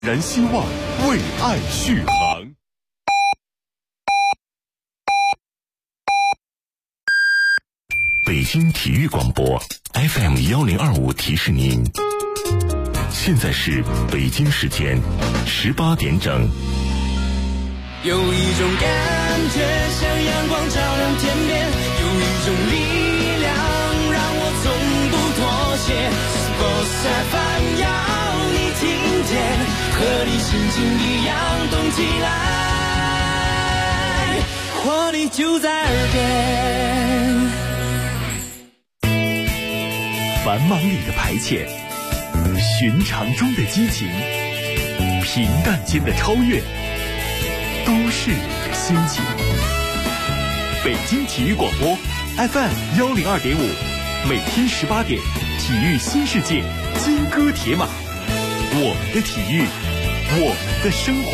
燃希望，为爱续航。北京体育广播 FM1025提示您，现在是北京时间18点整。 有一种感觉像阳光照亮天边，有一种力量让我从不妥协。Sports FM 要你听见，和你心情一样动起来，活力就在耳边。 繁忙里的排遣，寻常中的激情，平淡间的超越，都市里的心情。北京体育广播 FM102.5，每天18点，体育新世界，金戈铁马，我们的体育，我们的生活。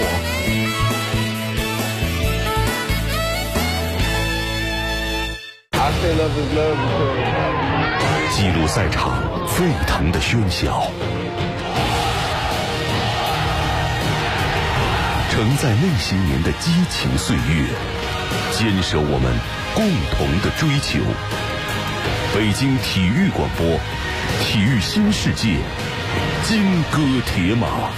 记录赛场沸腾的喧嚣，承载那些年的激情岁月，坚守我们共同的追求。北京体育广播，体育新世界，金戈铁马。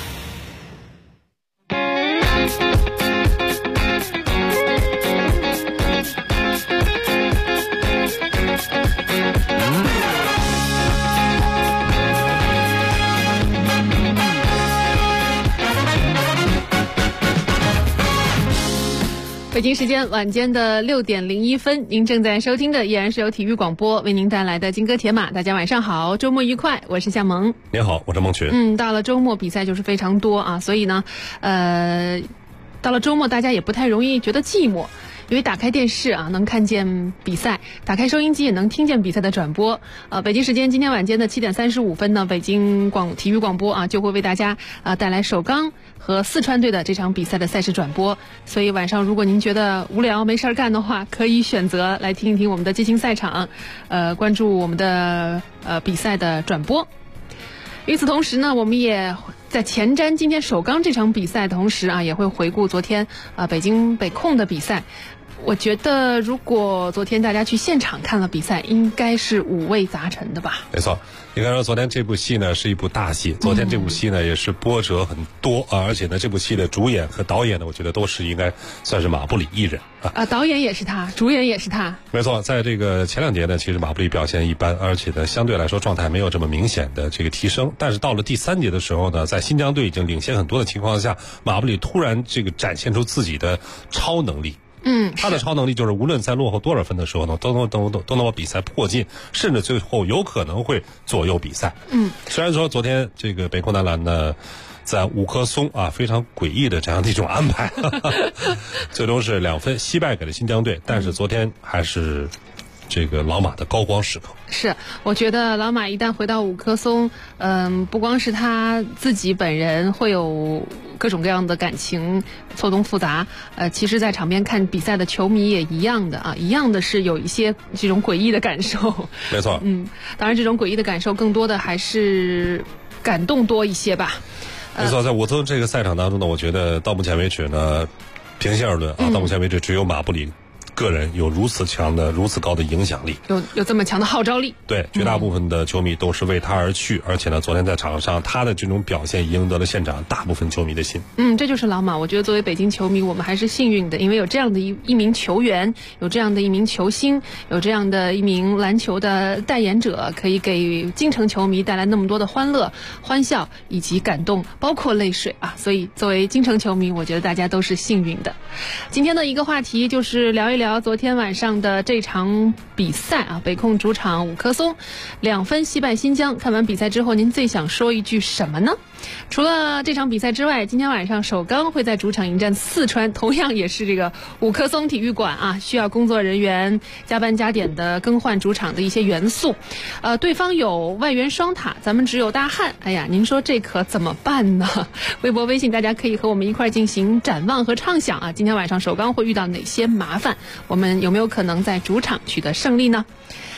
北京时间晚间的6点01分，您正在收听的依然是由体育广播为您带来的金戈铁马。大家晚上好，周末愉快，我是夏萌。 您好，我是孟群。 到了周末比赛就是非常多啊，所以呢，到了周末大家也不太容易觉得寂寞。因为打开电视啊，能看见比赛；打开收音机也能听见比赛的转播。北京时间今天晚间的7点35分呢，北京体育广播啊就会为大家带来首钢和四川队的这场比赛的赛事转播。所以晚上如果您觉得无聊没事干的话，可以选择来听一听我们的激情赛场，关注我们的比赛的转播。与此同时呢，我们也在前瞻今天首钢这场比赛的同时啊，也会回顾昨天北京北控的比赛。我觉得如果昨天大家去现场看了比赛，应该是五味杂陈的吧。 没错，你看说昨天这部戏呢是一部大戏，昨天这部戏呢也是波折很多啊，而且呢这部戏的主演和导演呢，我觉得都是应该算是马布里一人啊。 导演也是他，主演也是他。 没错，在这个前两节呢，其实马布里表现一般，而且呢相对来说状态没有这么明显的这个提升。但是到了第3节的时候呢，在新疆队已经领先很多的情况下，马布里突然这个展现出自己的超能力。他的超能力就是无论在落后多少分的时候呢，都能把比赛迫近，甚至最后有可能会左右比赛。虽然说昨天这个北控男篮呢，在五棵松啊非常诡异的这样的一种安排，最终是2分惜败给了新疆队，但是昨天还是这个老马的高光时刻。 是，我觉得老马一旦回到五棵松，不光是他自己本人会有各种各样的感情错综复杂，其实在场边看比赛的球迷也一样的啊，一样的是有一些这种诡异的感受。 没错， 当然这种诡异的感受更多的还是感动多一些吧。 没错，在五棵松这个赛场当中呢，我觉得到目前为止呢，平心而论啊，到目前为止只有马布里个人有如此强的、如此高的影响力， 有这么强的号召力。 对，绝大部分的球迷都是为他而去，而且呢，昨天在场上他的这种表现赢得了现场大部分球迷的心。 这就是老马。我觉得作为北京球迷，我们还是幸运的，因为有这样的一名球员，有这样的一名球星，有这样的一名篮球的代言者，可以给京城球迷带来那么多的欢乐、欢笑以及感动，包括泪水啊。所以作为京城球迷，我觉得大家都是幸运的。今天的一个话题就是聊一聊昨天晚上的这场比赛啊，北控主场五棵松2分惜败新疆。看完比赛之后，您最想说一句什么呢？除了这场比赛之外，今天晚上首钢会在主场迎战四川，同样也是这个五棵松体育馆啊，需要工作人员加班加点的更换主场的一些元素。对方有外援双塔，咱们只有大汉。哎呀，您说这可怎么办呢？微博微信大家可以和我们一块进行展望和畅想啊，今天晚上首钢会遇到哪些麻烦？我们有没有可能在主场取得胜利呢？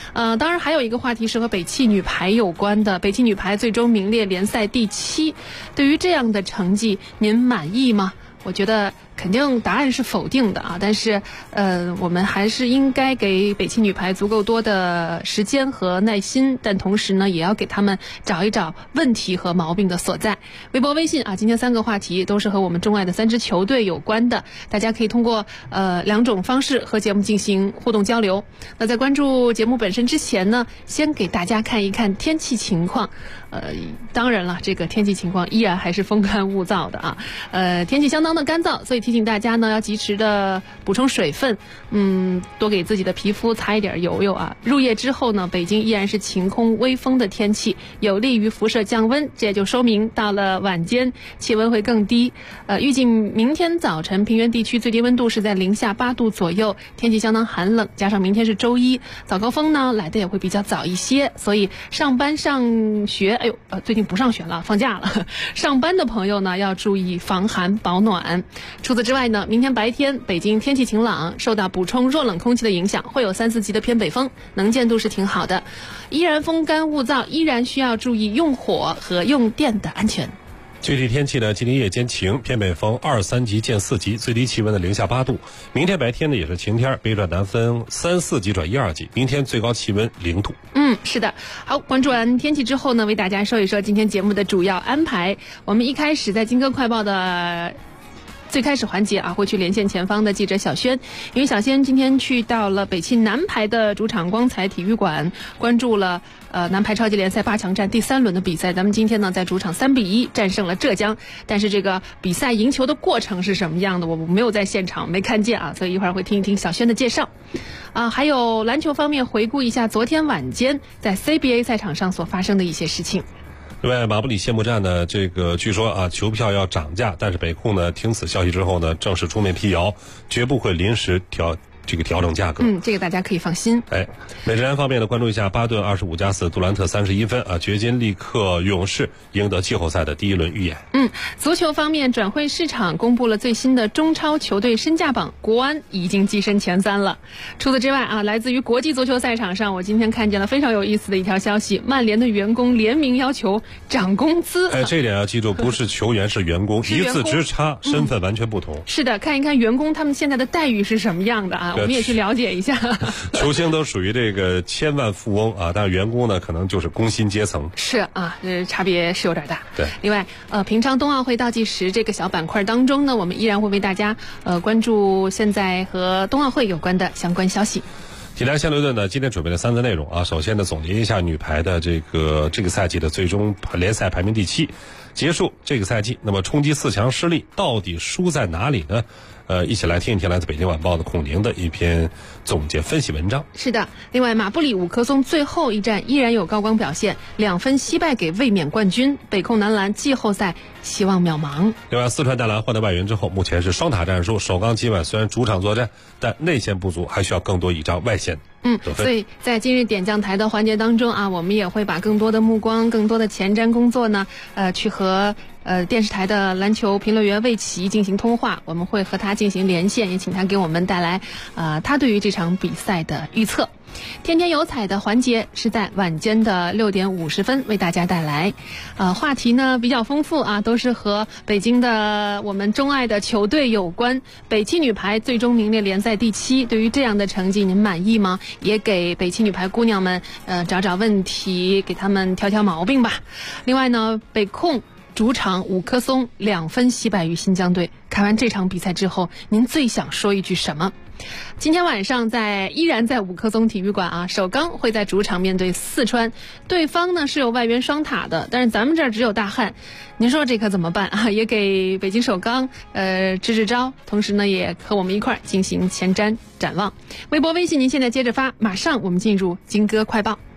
当然还有一个话题是和北汽女排有关的，北汽女排最终名列联赛第7，对于这样的成绩，您满意吗？我觉得肯定答案是否定的啊，但是我们还是应该给北汽女排足够多的时间和耐心，但同时呢，也要给他们找一找问题和毛病的所在。微博、微信啊，今天3个话题都是和我们钟爱的3支球队有关的，大家可以通过2种方式和节目进行互动交流。那在关注节目本身之前呢，先给大家看一看天气情况。当然了，这个天气情况依然还是风干物燥的啊，天气相当的干燥，所以提醒大家呢要及时的补充水分，多给自己的皮肤擦一点油油啊。入夜之后呢，北京依然是晴空微风的天气，有利于辐射降温，这也就说明到了晚间气温会更低。预计明天早晨平原地区最低温度是在零下8度左右，天气相当寒冷，加上明天是周一，早高峰呢来的也会比较早一些，所以上班上学，最近不上学了，放假了。上班的朋友呢要注意防寒保暖。除此之外呢，明天白天北京天气晴朗，受到补充弱冷空气的影响，会有3、4级的偏北风，能见度是挺好的。依然风干物燥，依然需要注意用火和用电的安全。 具体天气呢，今天夜间晴，偏北风2、3级见4级，最低气温的零下8度。明天白天呢也是晴天，北转南风3、4级转1、2级，明天最高气温0度。 是的。好，关注完天气之后呢，为大家说一说今天节目的主要安排。我们一开始在金歌快报的最开始环节啊，会去连线前方的记者小轩，因为小轩今天去到了北汽男排的主场光彩体育馆，关注了男排超级联赛8强战第3轮的比赛。咱们今天呢在主场3比1战胜了浙江，但是这个比赛赢球的过程是什么样的，我没有在现场，没看见啊，所以一会儿会听一听小轩的介绍。还有篮球方面，回顾一下昨天晚间在 CBA 赛场上所发生的一些事情。 另外，马布里谢幕战呢，这个据说啊，球票要涨价，但是北控呢听此消息之后呢，正式出面辟谣，绝不会临时调整价格。 这个大家可以放心。 美职篮方面呢，关注一下巴顿25+4，杜兰特31分啊，掘金力克勇士，赢得季后赛的第1轮预演。 足球方面，转会市场公布了最新的中超球队身价榜，国安已经跻身前3了。除此之外啊，来自于国际足球赛场上，我今天看见了非常有意思的一条消息，曼联的员工联名要求涨工资。 这一点要记住，不是球员是员工，一字之差，身份完全不同。 是的，看一看员工他们现在的待遇是什么样的啊，我们也去了解一下。 球星都属于这个千万富翁啊，但是员工呢可能就是工薪阶层。 是啊，差别是有点大。 对。 另外，平昌冬奥会倒计时这个小板块当中呢，我们依然会为大家关注现在和冬奥会有关的相关消息。 体坛相对论呢，今天准备了3则内容啊。首先呢，总结一下女排的这个赛季的最终联赛排名第7，结束这个赛季。那么冲击4强失利，到底输在哪里呢？一起来听一听来自北京晚报的孔宁的一篇总结分析文章。 是的。另外，马布里、五棵松最后一战依然有高光表现，2分惜败给卫冕冠军，北控男篮季后赛希望渺茫。 另外，四川男篮换得外援之后，目前是双塔战术，首钢今晚虽然主场作战，但内线不足，还需要更多倚仗外线。 所以在今日点将台的环节当中啊，我们也会把更多的目光、更多的前瞻工作呢，去和电视台的篮球评论员魏琦进行通话，我们会和他进行连线，也请他给我们带来他对于这场比赛的预测。天天有彩的环节是在晚间的6点50分为大家带来，话题呢比较丰富啊，都是和北京的我们钟爱的球队有关。北汽女排最终名列联赛第7，对于这样的成绩您满意吗？也给北汽女排姑娘们找找问题，给他们挑挑毛病吧。另外呢，北控主场五棵松2分惜败于新疆队，看完这场比赛之后，您最想说一句什么？今天晚上依然在五棵松体育馆啊，首钢会在主场面对四川，对方呢是有外援双塔的，但是咱们这儿只有大汉，您说这可怎么办啊？也给北京首钢支招，同时呢也和我们一块儿进行前瞻展望。微博微信您现在接着发，马上我们进入金歌快报。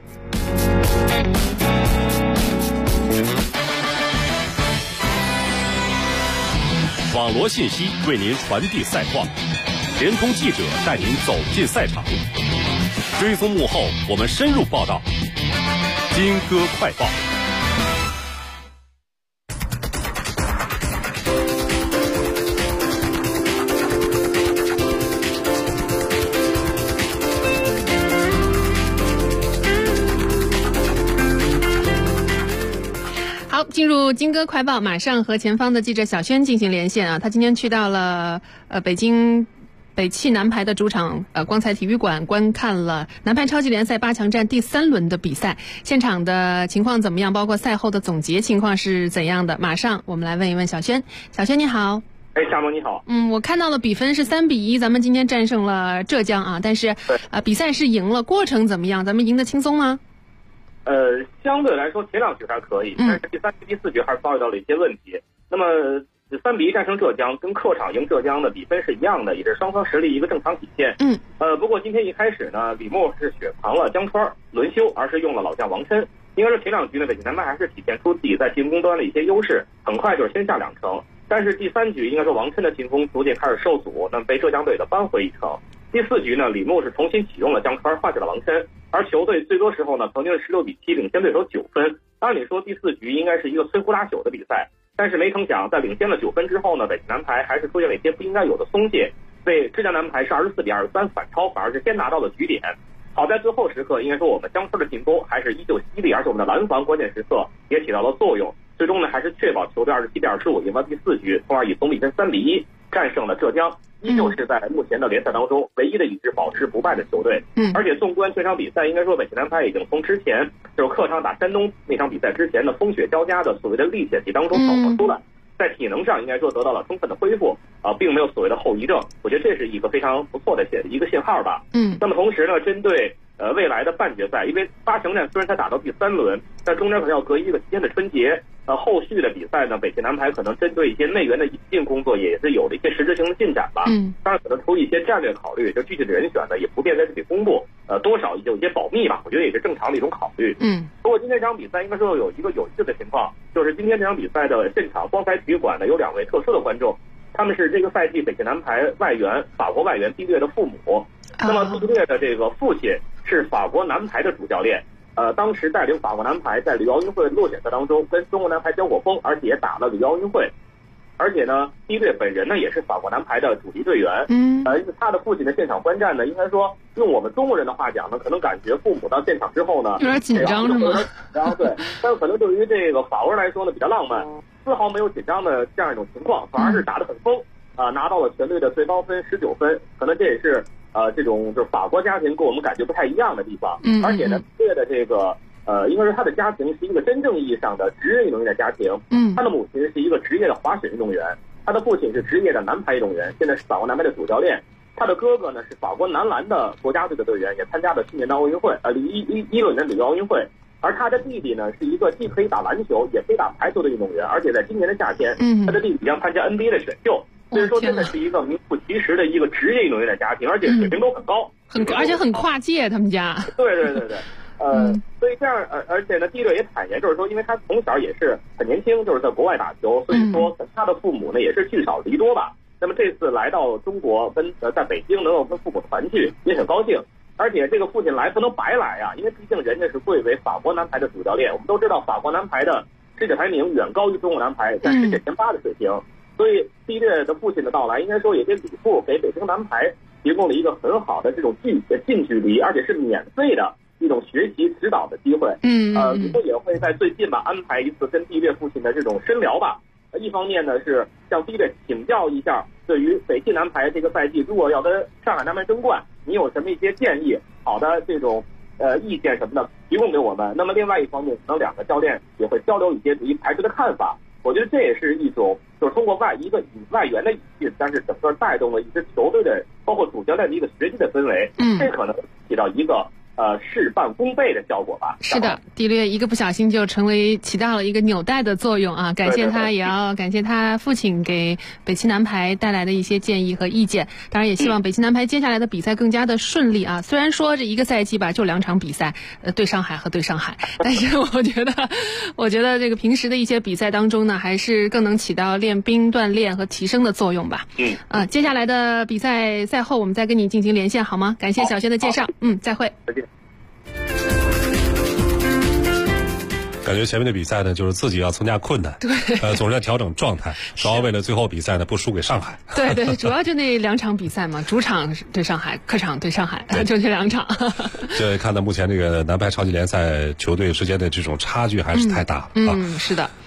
网罗信息为您传递赛况，联通记者带您走进赛场，追踪幕后，我们深入报道。金歌快报。 进入金歌快报，马上和前方的记者小轩进行连线啊。他今天去到了北京北汽男排的主场光彩体育馆，观看了男排超级联赛8强战第3轮的比赛，现场的情况怎么样？包括赛后的总结情况是怎样的？马上我们来问一问小轩。小轩你好。 夏萌你好。 我看到了比分是3-1，咱们今天战胜了浙江啊，但是比赛是赢了，过程怎么样？咱们赢得轻松吗？ 相对来说前2局还可以，但是第3局、第4局还是遭遇到了一些问题。那么3-1战胜浙江，跟客场赢浙江的比分是一样的，也是双方实力一个正常体现。不过今天一开始呢，李默是雪藏了江川轮休，而是用了老将王琛。应该说前2局呢，北京男排还是体现出自己在进攻端的一些优势，很快就是先下2城。但是第3局应该说王琛的进攻逐渐开始受阻，那么被浙江队的扳回1城。第4局呢，李默是重新启用了江川，换下了王琛，而球队最多时候呢，曾经是16-7领先对手9分。按理说第4局应该是一个摧枯拉朽的比赛，但是没成想在领先了9分之后呢，北京男排还是出现了一些不应该有的松懈，被浙江男排是24-23反超，反而是先拿到了局点。好在最后时刻，应该说我们江川的进攻还是依旧犀利，而且我们的拦防关键时刻也起到了作用。最终呢，还是确保球队27-25赢了第4局，从而以总比分3-1战胜了浙江，依旧是在目前的联赛当中唯一的一支保持不败的球队。而且纵观全场比赛，应该说北京男排已经从之前就是客场打山东那场比赛之前的风雪交加的所谓的历险期当中走了出来，在体能上应该说得到了充分的恢复，并没有所谓的后遗症。我觉得这是一个非常不错的一个信号吧。那么同时呢，针对未来的半决赛，因为8强战虽然才打到第3轮，但中间可能要隔一个7天的春节。后续的比赛呢，北汽男排可能针对一些内援的引进工作也是有了一些实质性的进展吧。当然可能出于一些战略考虑，就具体的人选呢也不便在这里公布，多少有一些保密吧，我觉得也是正常的一种考虑。不过今天这场比赛应该说有一个有趣的情况，就是今天这场比赛的现场光彩体育馆呢有2位特殊的观众，他们是这个赛季北汽男排外援法国外援蒂略的父母。那么蒂略的这个父亲是法国男排的主教练。当时带领法国男排在里约奥运会落选赛当中跟中国男排交过锋，而且也打了里约奥运会。而且呢，蒂略本人呢也是法国男排的主力队员。他的父亲的现场观战呢，应该说用我们中国人的话讲呢，可能感觉父母到现场之后呢， 有点紧张是吗？ 对，但是可能对于这个法国人来说呢，比较浪漫，丝毫没有紧张的这样一种情况，反而是打得很疯，拿到了全队的最高分19分，可能这也是这种就是法国家庭跟我们感觉不太一样的地方。而且呢，蒂略的这个应该说他的家庭是一个真正意义上的职业运动员的家庭。他的母亲是一个职业的滑雪运动员，他的父亲是职业的男排运动员，现在是法国男排的主教练。他的哥哥呢是法国男篮的国家队的队员，也参加了去年的奥运会，2016年里约奥运会。而他的弟弟呢是一个既可以打篮球也可以打排球的运动员，而且在今年的夏天，他的弟弟将参加 NBA 的选秀。所以说，真的是一个名副其实的一个职业运动员的家庭，而且水平都很高， 而且很跨界，他们家。对。 所以这样，而且呢，蒂略也坦言，就是说，因为他从小也是很年轻，就是在国外打球，所以说他的父母呢也是聚少离多吧。那么这次来到中国，在北京能够跟父母团聚，也很高兴。而且这个父亲来不能白来啊，因为毕竟人家是贵为法国男排的主教练。我们都知道，法国男排的世界排名远高于中国男排，在世界前8的水平。所以蒂略的父亲的到来，应该说也给李父给北京男排提供了一个很好的这种近距离，而且是免费的一种学习指导的机会。李父也会在最近吧安排一次跟蒂略父亲的这种深聊吧。一方面呢是向蒂略请教一下，对于北汽男排这个赛季如果要跟上海男排争冠，你有什么一些建议，好的这种意见什么的提供给我们。那么另外一方面，可能2个教练也会交流一些对于排球的看法。我觉得这也是一种，就是通过外援的引进，但是整个带动了一支球队的，包括主教练的一个学习的氛围。这可能起到一个事半功倍的效果吧。 是的，蒂略一个不小心就起到了一个纽带的作用啊！感谢他，也要感谢他父亲给北汽男排带来的一些建议和意见。当然，也希望北汽男排接下来的比赛更加的顺利啊！虽然说这一个赛季吧，就2场比赛，对上海和对上海，但是我觉得这个平时的一些比赛当中呢，还是更能起到练兵、锻炼和提升的作用吧。接下来的比赛赛后我们再跟你进行连线好吗？感谢小轩的介绍。再会。 再见。 感觉前面的比赛呢，就是自己要增加困难， 对， 总是在调整状态，主要为了最后比赛呢不输给上海。 对，主要就那2场比赛嘛，主场对上海，客场对上海，就这2场。 这看到目前这个男排超级联赛球队之间的这种差距还是太大了。 是的。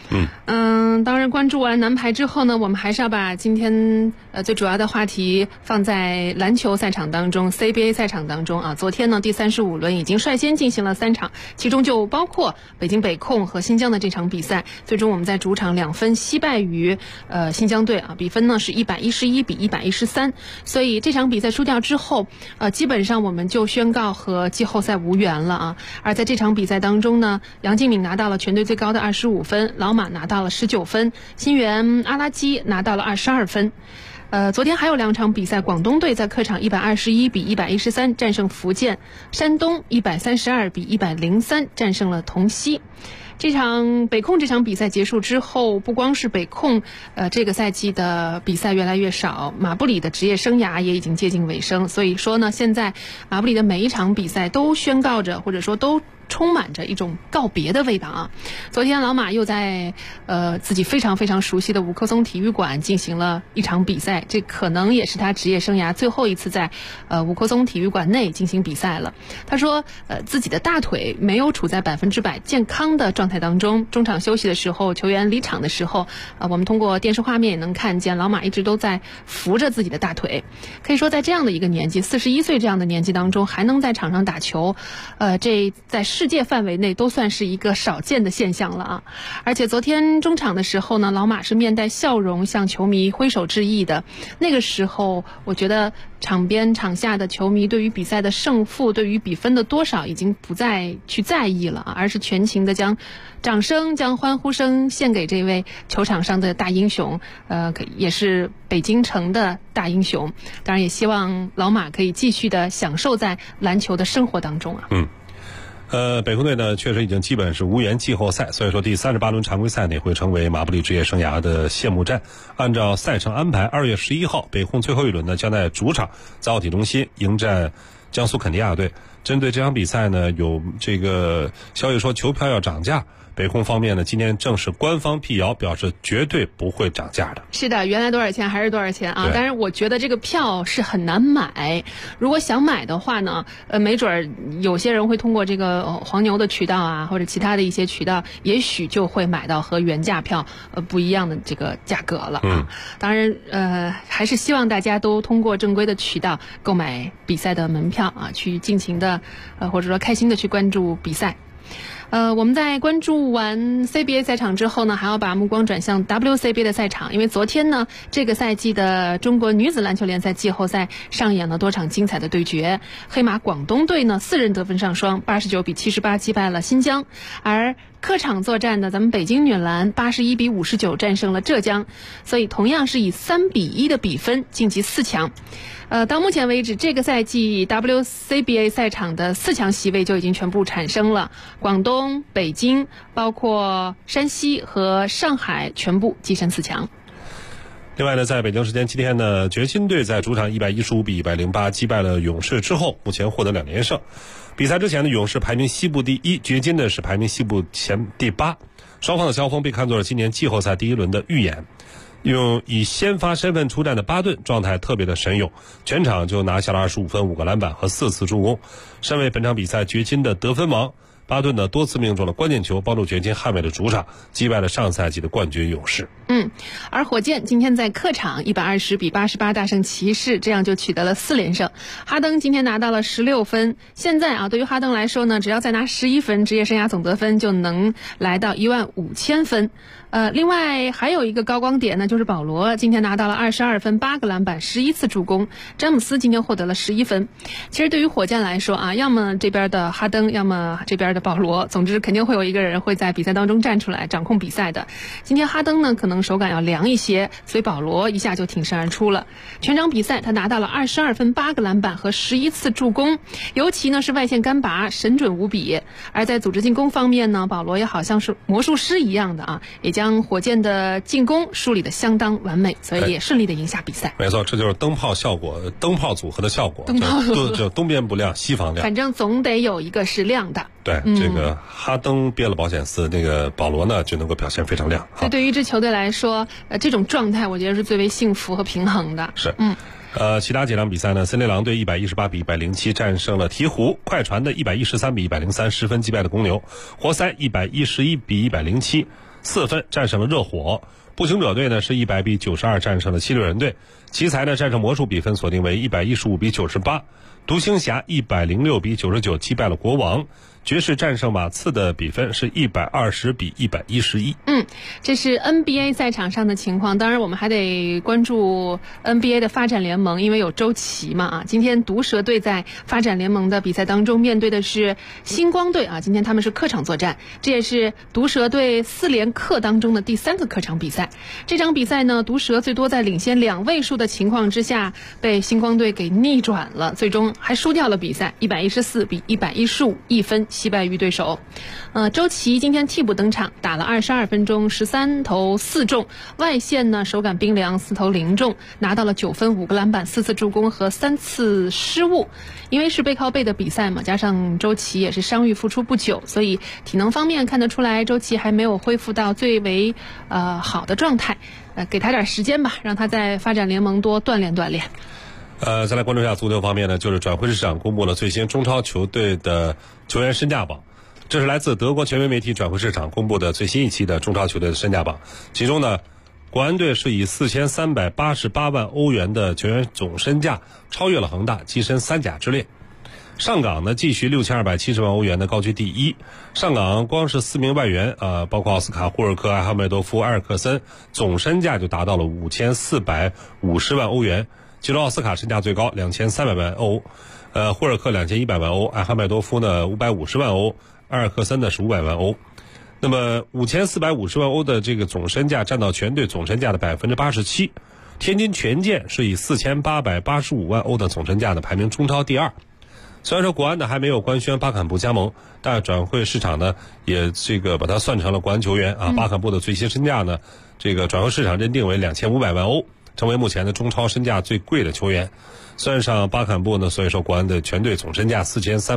当然关注完男排之后呢，我们还是要把今天最主要的话题放在篮球赛场当中 CBA 赛场当中啊。昨天呢第35轮已经率先进行了3场，其中就包括北京北控和新疆的这场比赛，最终我们在主场2分惜败于新疆队啊，比分呢是111比113，所以这场比赛输掉之后基本上我们就宣告和季后赛无缘了啊。而在这场比赛当中呢，杨敬敏拿到了全队最高的25分，老马拿到了19分，新援阿拉基拿到了22分。昨天还有2场比赛，广东队在客场121比113战胜福建，山东132比103战胜了同曦。这场北控这场比赛结束之后，不光是北控这个赛季的比赛越来越少，马布里的职业生涯也已经接近尾声，所以说呢，现在马布里的每一场比赛都宣告着，或者说都充满着一种告别的味道啊。昨天老马又在自己非常非常熟悉的五棵松体育馆进行了一场比赛，这可能也是他职业生涯最后一次在五棵松体育馆内进行比赛了。他说自己的大腿没有处在100%健康的状态当中，中场休息的时候，球员离场的时候我们通过电视画面也能看见老马一直都在扶着自己的大腿。可以说在这样的一个年纪，41岁这样的年纪当中还能在场上打球，这在世界范围内都算是一个少见的现象了啊！而且昨天中场的时候呢，老马是面带笑容向球迷挥手致意的。那个时候，我觉得场边场下的球迷对于比赛的胜负、对于比分的多少已经不再去在意了，而是全情的将掌声、将欢呼声献给这位球场上的大英雄，也是北京城的大英雄。当然，也希望老马可以继续的享受在篮球的生活当中啊。 北控队呢确实已经基本是无缘季后赛，所以说第38轮常规赛呢会成为马布里职业生涯的谢幕战。按照赛程安排，2月11号北控最后一轮呢将在主场在奥体中心迎战江苏肯尼亚队。针对这场比赛呢，有这个消息说球票要涨价。北控方面呢，今天正式官方辟谣，表示绝对不会涨价的。 是的，原来多少钱还是多少钱啊！但是我觉得这个票是很难买，如果想买的话呢，没准有些人会通过这个黄牛的渠道啊，或者其他的一些渠道，也许就会买到和原价票不一样的这个价格了啊。当然还是希望大家都通过正规的渠道购买比赛的门票啊，去尽情的或者说开心的去关注比赛。我们在关注完 CBA 赛场之后呢，还要把目光转向 WCBA 的赛场，因为昨天呢，这个赛季的中国女子篮球联赛季后赛上演了多场精彩的对决。黑马广东队呢4人得分上双，89比78击败了新疆，而客场作战的咱们北京女篮81比59战胜了浙江，所以同样是以3比1的比分晋级4强。到目前为止，这个赛季 WCBA 赛场的4强席位就已经全部产生了，广东、北京，包括山西和上海全部跻身4强。 另外呢，在北京时间今天呢，掘金队在主场115比108击败了勇士之后，目前获得2连胜。比赛之前的勇士排名西部第1，掘金呢是排名西部前第8。双方的交锋被看作是今年季后赛第1轮的预演。用以先发身份出战的巴顿状态特别的神勇，全场就拿下了25分、5个篮板和4次助攻。身为本场比赛掘金的得分王，巴顿呢多次命中了关键球，帮助掘金捍卫了主场，击败了上赛季的冠军勇士。 而火箭今天在客场120比88大胜骑士，这样就取得了4连胜。哈登今天拿到了16分，现在啊，对于哈登来说呢，只要再拿11分，职业生涯总得分就能来到15000分。另外还有一个高光点呢，就是保罗今天拿到了22分、8个篮板、11次助攻。詹姆斯今天获得了11分。其实对于火箭来说啊，要么这边的哈登，要么这边的保罗，总之肯定会有一个人会在比赛当中站出来掌控比赛的。今天哈登呢可能手感要凉一些，所以保罗一下就挺身而出了。全场比赛他拿到了22分、8个篮板和11次助攻，尤其呢是外线干拔神准无比。而在组织进攻方面呢，保罗也好像是魔术师一样的啊，也将火箭的进攻梳理得相当完美，所以也顺利的赢下比赛。 没错，这就是灯泡效果，灯泡组合的效果，就东边不亮西方亮， 反正总得有一个是亮的。 对，这个哈登憋了保险丝，那个保罗呢就能够表现非常亮。 这对于一支球队来说，这种状态我觉得是最为幸福和平衡的。 是，其他几场比赛呢，森林狼队118比107战胜了鹈鹕，快船的113比10310分击败了公牛，活塞111比107 4分战胜了热火。步行者队呢是100比92战胜了76人队。奇才呢战胜魔术，比分锁定为115比98。独行侠106比99击败了国王。爵士战胜马刺的比分是120比111。 这是 NBA 赛场上的情况。当然我们还得关注 NBA 的发展联盟，因为有周琦嘛今天毒蛇队在发展联盟的比赛当中面对的是星光队今天他们是客场作战，这也是毒蛇队4连客当中的第3个客场比赛。这场比赛呢，毒蛇最多在领先2位数的情况之下被星光队给逆转了，最终还输掉了比赛，114比115，一分惜败于对手。周琦今天替补登场，打了22分钟，13投4中，外线呢手感冰凉，4投0中，拿到了9分5个篮板4次助攻和3次失误。因为是背靠背的比赛嘛，加上周琦也是伤愈复出不久，所以体能方面看得出来周琦还没有恢复到最为好的状态，给他点时间吧，让他在发展联盟多锻炼锻炼。 再来关注一下足球方面呢，就是转会市场公布了最新中超球队的球员身价榜。这是来自德国权威媒体转会市场公布的最新一期的中超球队的身价榜。其中呢，国安队是以4388万欧元的球员总身价超越了恒大，跻身3甲之列。上港呢继续6270万欧元的高居第一。上港光是4名外援包括奥斯卡、霍尔克、艾哈迈多夫、埃尔克森，总身价就达到了5450万欧元。其中奥斯卡身价最高2300万欧，霍尔克2100万欧，艾哈迈多夫呢550万欧，埃尔克森呢是500万欧。那么5450万欧的这个总身价占到全队总身价的87%。天津权健是以4885万欧的总身价的排名中超第2。虽然说国安呢还没有官宣巴坎布加盟，但转会市场呢也把它算成了国安球员巴坎布的最新身价呢，转会市场认定为2500万欧，成为目前的中超身价最贵的球员。算上巴坎布呢，所以说国安的全队总身价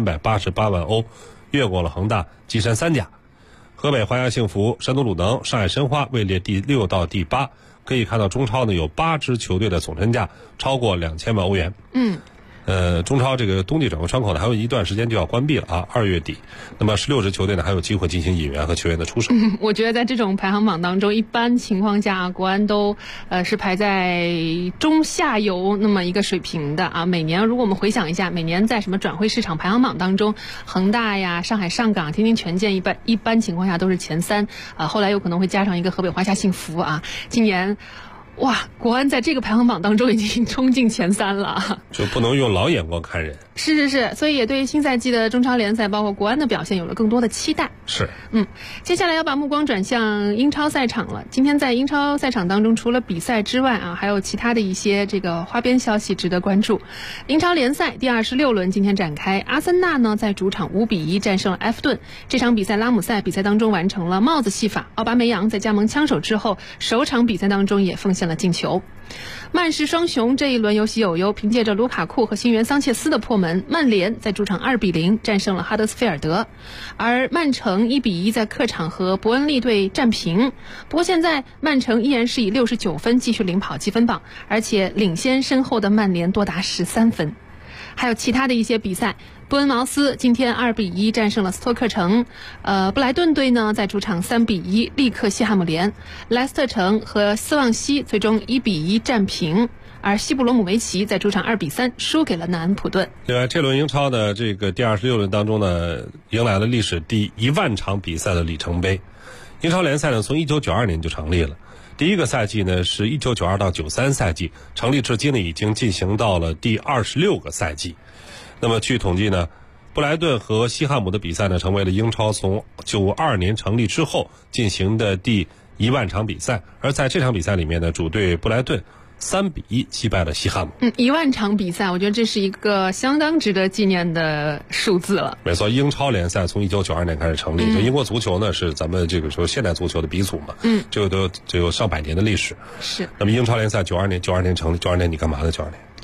4388万欧，越过了恒大，跻身3甲。河北华夏幸福、山东鲁能、上海申花位列第6到第8。可以看到中超呢有8支球队的总身价超过2000万欧元。中超这个冬季转会窗口呢还有一段时间就要关闭了2月底。那么16支球队呢还有机会进行引援和球员的出手。 我觉得在这种排行榜当中，一般情况下国安都是排在中下游那么一个水平的每年如果我们回想一下，每年在什么转会市场排行榜当中，恒大呀、上海上港、天津权健一般情况下都是前3后来有可能会加上一个河北华夏幸福今年国安在这个排行榜当中已经冲进前3了， 就不能用老眼光看人。 是，所以也对新赛季的中超联赛包括国安的表现有了更多的期待。 是， 接下来要把目光转向英超赛场了。今天在英超赛场当中，除了比赛之外还有其他的一些花边消息值得关注。英超联赛第26轮今天展开，阿森纳呢在主场5比1战胜了埃弗顿。这场比赛拉姆塞比赛当中完成了帽子戏法，奥巴梅扬在加盟枪手之后，首场比赛当中也奉献了进球。曼市双雄这一轮有喜有忧，凭借着卢卡库和新援桑切斯的破门，曼联在主场2比0战胜了哈德斯菲尔德，而曼城1比1在客场和伯恩利队战平。不过现在曼城依然是以69分继续领跑积分榜，而且领先身后的曼联多达13分。还有其他的一些比赛，伯恩茅斯今天2比1战胜了斯托克城，布莱顿队呢在主场3比1力克西汉姆联，莱斯特城和斯旺西最终1比1战平，而西布罗姆维奇在主场2比3输给了南安普顿。 另外，这轮英超的第26轮当中呢，迎来了历史第10000场比赛的里程碑。英超联赛呢从1992年就成立了。第一个赛季呢是1992到93赛季，成立至今呢已经进行到了第26个赛季。那么据统计呢，布莱顿和西汉姆的比赛呢成为了英超从92年成立之后进行的第10000场比赛。而在这场比赛里面呢，主队布莱顿3比1击败了西汉姆。 10000场比赛，我觉得这是一个相当值得纪念的数字了。 没错，英超联赛从1992年开始成立，就英国足球呢是咱们这个时候现代足球的鼻祖嘛，这个都有上百年的历史。 是。 那么英超联赛92年成立，92年你干嘛呢？92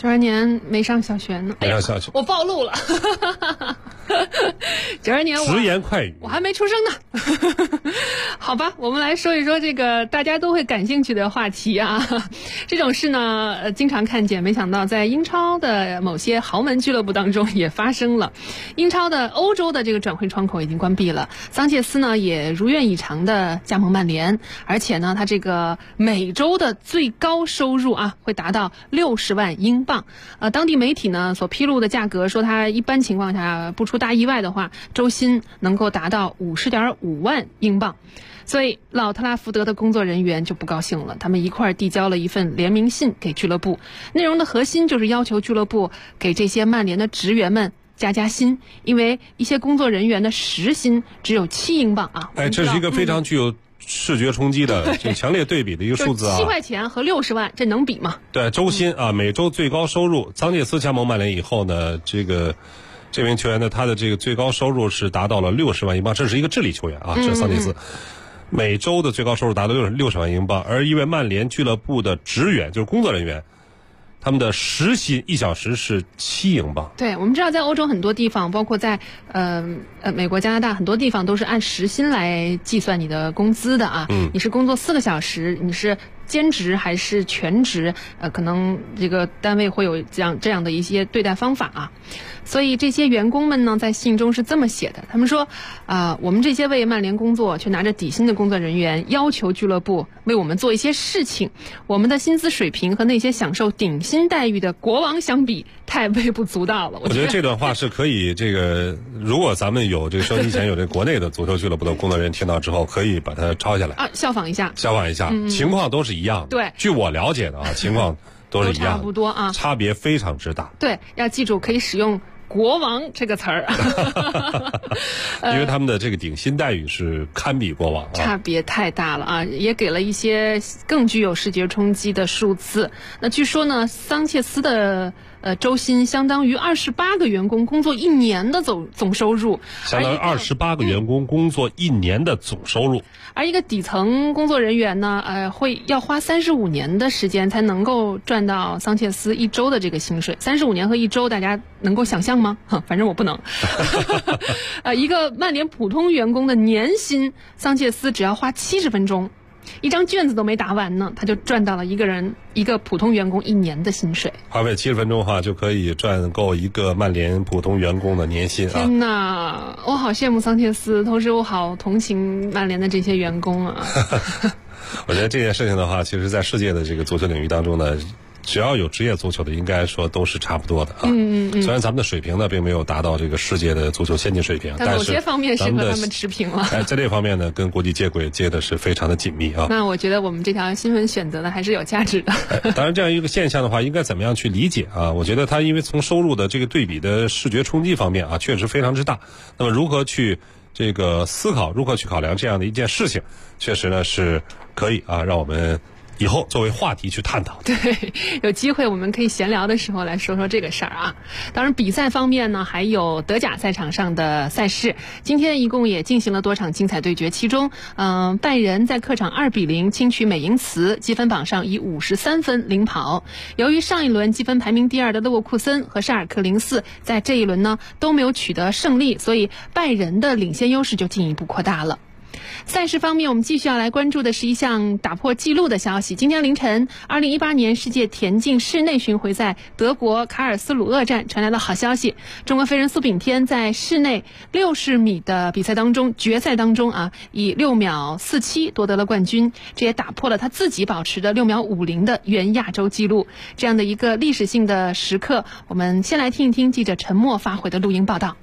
92年没上小学呢。 没上小学， 我暴露了。92年直言快语， 我还没出生呢。好吧，我们来说一说这个大家都会感兴趣的话题啊。这种事呢，经常看见，没想到在英超的某些豪门俱乐部当中也发生了。英超的欧洲的这个转会窗口已经关闭了，桑切斯呢也如愿以偿的加盟曼联，而且呢，他这个每周的最高收入啊会达到60万英镑。当地媒体呢所披露的价格说，他一般情况下不出大意外的话，周薪能够达到50.5万英镑。所以老特拉福德的工作人员就不高兴了，他们一块儿递交了一份联名信给俱乐部，内容的核心就是要求俱乐部给这些曼联的职员们加薪，因为一些工作人员的时薪只有7英镑啊。 这是一个非常具有视觉冲击的这个强烈对比的一个数字啊 ，7块钱和60万，这能比吗？ 对，周薪啊，每周最高收入，桑切斯加盟曼联以后呢，这名球员呢，他的这个最高收入是达到了60万英镑，这是一个智利球员啊，这是桑切斯。每周的最高收入达到60万英镑，而一位曼联俱乐部的职员，就是工作人员，他们的时薪1小时是7英镑。 对，我们知道在欧洲很多地方，包括在美国、加拿大很多地方都是按时薪来计算你的工资的啊。你是工作4个小时，你是兼职还是全职，可能这个单位会有这样的一些对待方法啊。所以这些员工们呢，在信中是这么写的，他们说我们这些为曼联工作却拿着底薪的工作人员要求俱乐部为我们做一些事情，我们的薪资水平和那些享受顶薪待遇的国王相比太微不足道了。 我觉得这段话是可以如果咱们有这个收音机前有这国内的足球俱乐部的工作人员听到之后，可以把它抄下来啊，效仿一下， 情况都是一样的。 对， 据我了解的啊，情况都是一样的， 差不多啊， 差别非常之大。 对，要记住可以使用国王这个词儿。 因为他们的这个顶薪待遇是堪比国王， 差别太大了啊，也给了一些更具有视觉冲击的数字。那据说呢，桑切斯的周薪相当于28个员工工作1年的总收入， 相当于28个员工工作1年的总收入。 而一个底层工作人员呢，要花35年的时间才能够赚到桑切斯1周的这个薪水。35年和1周，大家能够想象吗？反正我不能。一个曼联普通员工的年薪，桑切斯只要花70分钟。一张卷子都没答完呢，他就赚到了一个普通员工1年的薪水。 花费70分钟的话，就可以赚够一个曼联普通员工的年薪啊！ 天哪，我好羡慕桑切斯，同时我好同情曼联的这些员工啊！ 我觉得这件事情的话，其实在世界的这个足球领域当中呢，只要有职业足球的，应该说都是差不多的啊。虽然咱们的水平呢，并没有达到这个世界的足球先进水平，但某些方面是和他们持平了。 在这方面呢，跟国际接轨接的是非常的紧密啊。 那我觉得我们这条新闻选择的还是有价值的。 当然，这样一个现象的话，应该怎么样去理解啊？我觉得它因为从收入的这个对比的视觉冲击方面啊，确实非常之大。那么如何去这个思考，如何去考量这样的一件事情，确实呢是可以啊，让我们以后作为话题去探讨。 对，有机会我们可以闲聊的时候来说说这个事儿啊。当然比赛方面呢，还有德甲赛场上的赛事，今天一共也进行了多场精彩对决，其中拜仁在客场2-0轻取美因茨，积分榜上以53分领跑。由于上一轮积分排名第2的勒沃库森和沙尔克04在这一轮呢都没有取得胜利，所以拜仁的领先优势就进一步扩大了。赛事方面，我们继续要来关注的是一项打破纪录的消息。今天凌晨，2018年世界田径室内巡回赛德国卡尔斯鲁厄站传来了好消息，中国飞人苏炳添在室内60米的比赛当中，决赛当中以6秒47夺得了冠军，这也打破了他自己保持的6秒50的原亚洲纪录。这样的一个历史性的时刻，我们先来听一听记者陈默发回的录音报道。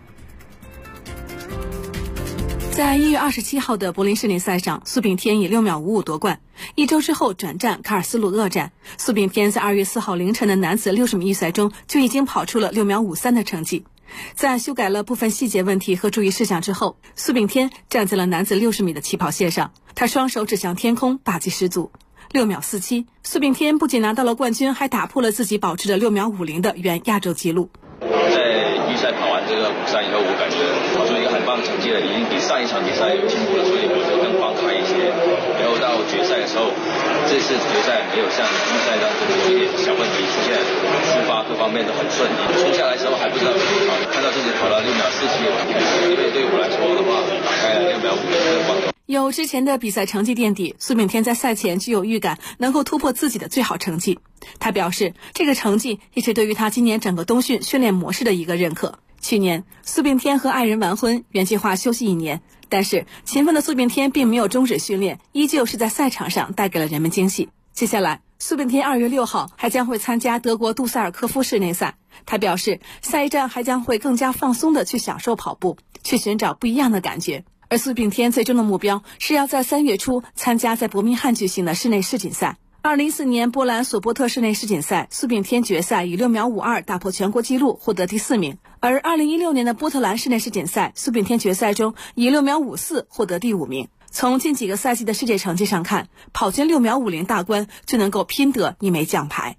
在1月27号的柏林室内赛上，苏炳添以6秒55夺冠。1周之后转战卡尔斯鲁厄站，苏炳添在2月4号凌晨的男子60米预赛中就已经跑出了6秒53的成绩。在修改了部分细节问题和注意事项之后，苏炳添站在了男子60米的起跑线上，他双手指向天空，霸气十足。6秒47，苏炳添不仅拿到了冠军，还打破了自己保持着6秒50的原亚洲纪录。 在预赛跑完这个53以后，我感觉跑出一个很棒的成绩了，已经比上一场比赛有进步了，所以我就更放开一些。然后到决赛的时候，这次决赛没有像预赛当中有一点小问题出现，出发各方面都很顺利。冲下来的时候还不知道怎么跑，看到自己跑到6秒47，因为对我来说的话，打开了6秒5的这个关口。 有之前的比赛成绩垫底，苏炳添在赛前就有预感能够突破自己的最好成绩。他表示，这个成绩也是对于他今年整个冬训训练模式的一个认可。去年，苏炳添和爱人完婚，原计划休息1年，但是勤奋的苏炳添并没有终止训练，依旧是在赛场上带给了人们惊喜。接下来，苏炳添2月6号还将会参加德国杜塞尔科夫室内赛。他表示，下一站还将会更加放松地去享受跑步，去寻找不一样的感觉。而苏炳添最终的目标是要在3月初参加在伯明翰举行的室内世锦赛。2014年波兰索波特室内世锦赛，苏炳添决赛以6秒52打破全国纪录，获得第4名。而2016年的波特兰室内世锦赛，苏炳添决赛中以6秒54获得第5名。从近几个赛季的世界成绩上看，跑进6秒50大关就能够拼得1枚奖牌。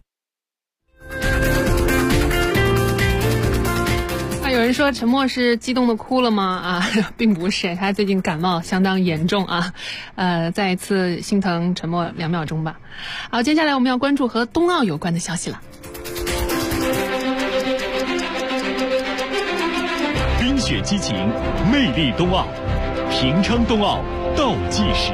有人说陈默是激动的哭了吗？并不是，他最近感冒相当严重啊。再一次心疼陈默2秒钟吧。好，接下来我们要关注和冬奥有关的消息了。 冰雪激情，魅力冬奥，平昌冬奥倒计时。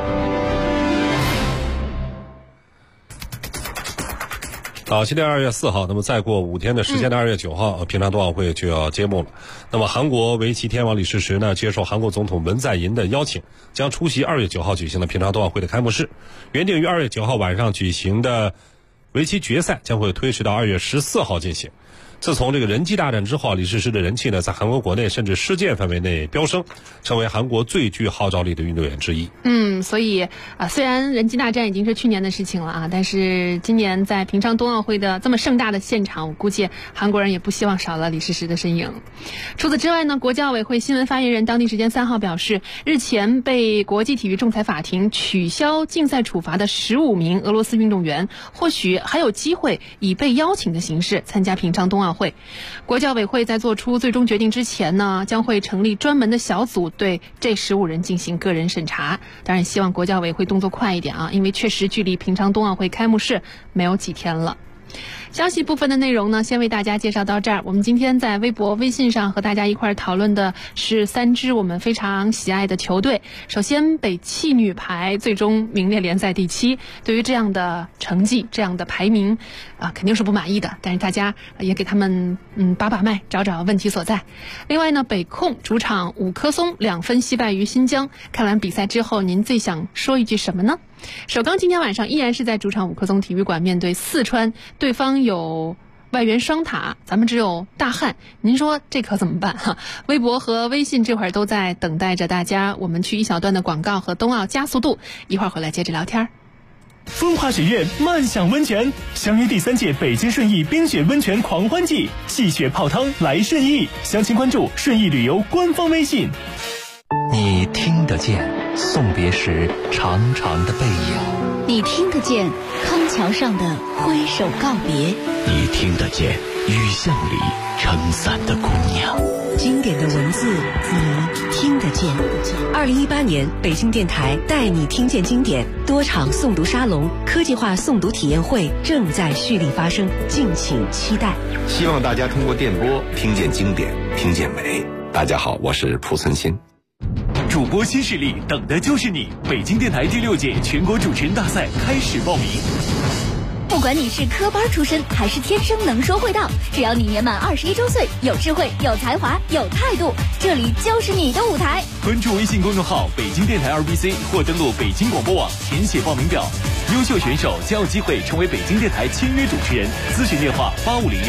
好，今天2月4号，那么再过5天的时间的2月9号，平昌冬奥会就要揭幕了。那么韩国围棋天王李世石呢，接受韩国总统文在寅的邀请，将出席2月9号举行的平昌冬奥会的开幕式。原定于2月9号晚上举行的围棋决赛将会推迟到2月14号进行。自从这个人机大战之后，李世石的人气呢，在韩国国内甚至世界范围内飙升，成为韩国最具号召力的运动员之一。 所以虽然人机大战已经是去年的事情了但是今年在平昌冬奥会的这么盛大的现场，我估计韩国人也不希望少了李世石的身影。除此之外呢，国际奥委会新闻发言人当地时间3号表示，日前被国际体育仲裁法庭取消竞赛处罚的15名俄罗斯运动员，或许还有机会以被邀请的形式参加平昌冬奥会。国际奥委会在做出最终决定之前呢，将会成立专门的小组对这15人进行个人审查。当然希望国际奥委会动作快一点因为确实距离平昌冬奥会开幕式没有几天了。消息部分的内容呢，先为大家介绍到这儿。我们今天在微博、微信上和大家一块讨论的是3支我们非常喜爱的球队。首先，北汽女排最终名列联赛第7，对于这样的成绩、这样的排名肯定是不满意的，但是大家也给他们把脉，找找问题所在。另外呢，北控主场5棵松2分惜败于新疆。看完比赛之后，您最想说一句什么呢？首钢今天晚上依然是在主场5棵松体育馆面对四川，对方有外援双塔，咱们只有大汉，您说这可怎么办微博和微信这会儿都在等待着大家，我们去一小段的广告和冬奥加速度，一会儿回来接着聊天。 风华雪苑漫享温泉，相约第3届北京顺义冰雪温泉狂欢季，戏雪泡汤来顺义，详情关注顺义旅游官方微信。 你听得见送别时长长的背影， 你听得见康桥上的挥手告别， 你听得见雨巷里撑伞的姑娘。 经典的文字你听得见。2018年北京电台带你听见经典多场诵读沙龙、科技化诵读体验会正在蓄力发生，敬请期待。 希望大家通过电波听见经典，听见美。大家好，我是濮存昕。 主播新势力等的就是你！北京电台第6届全国主持人大赛开始报名。 不管你是科班出身还是天生能说会道，只要你年满21周岁，有智慧、有才华、有态度，这里就是你的舞台。 关注微信公众号北京电台2BC 或登录北京广播网填写报名表，优秀选手将有机会成为北京电台签约主持人。咨询电话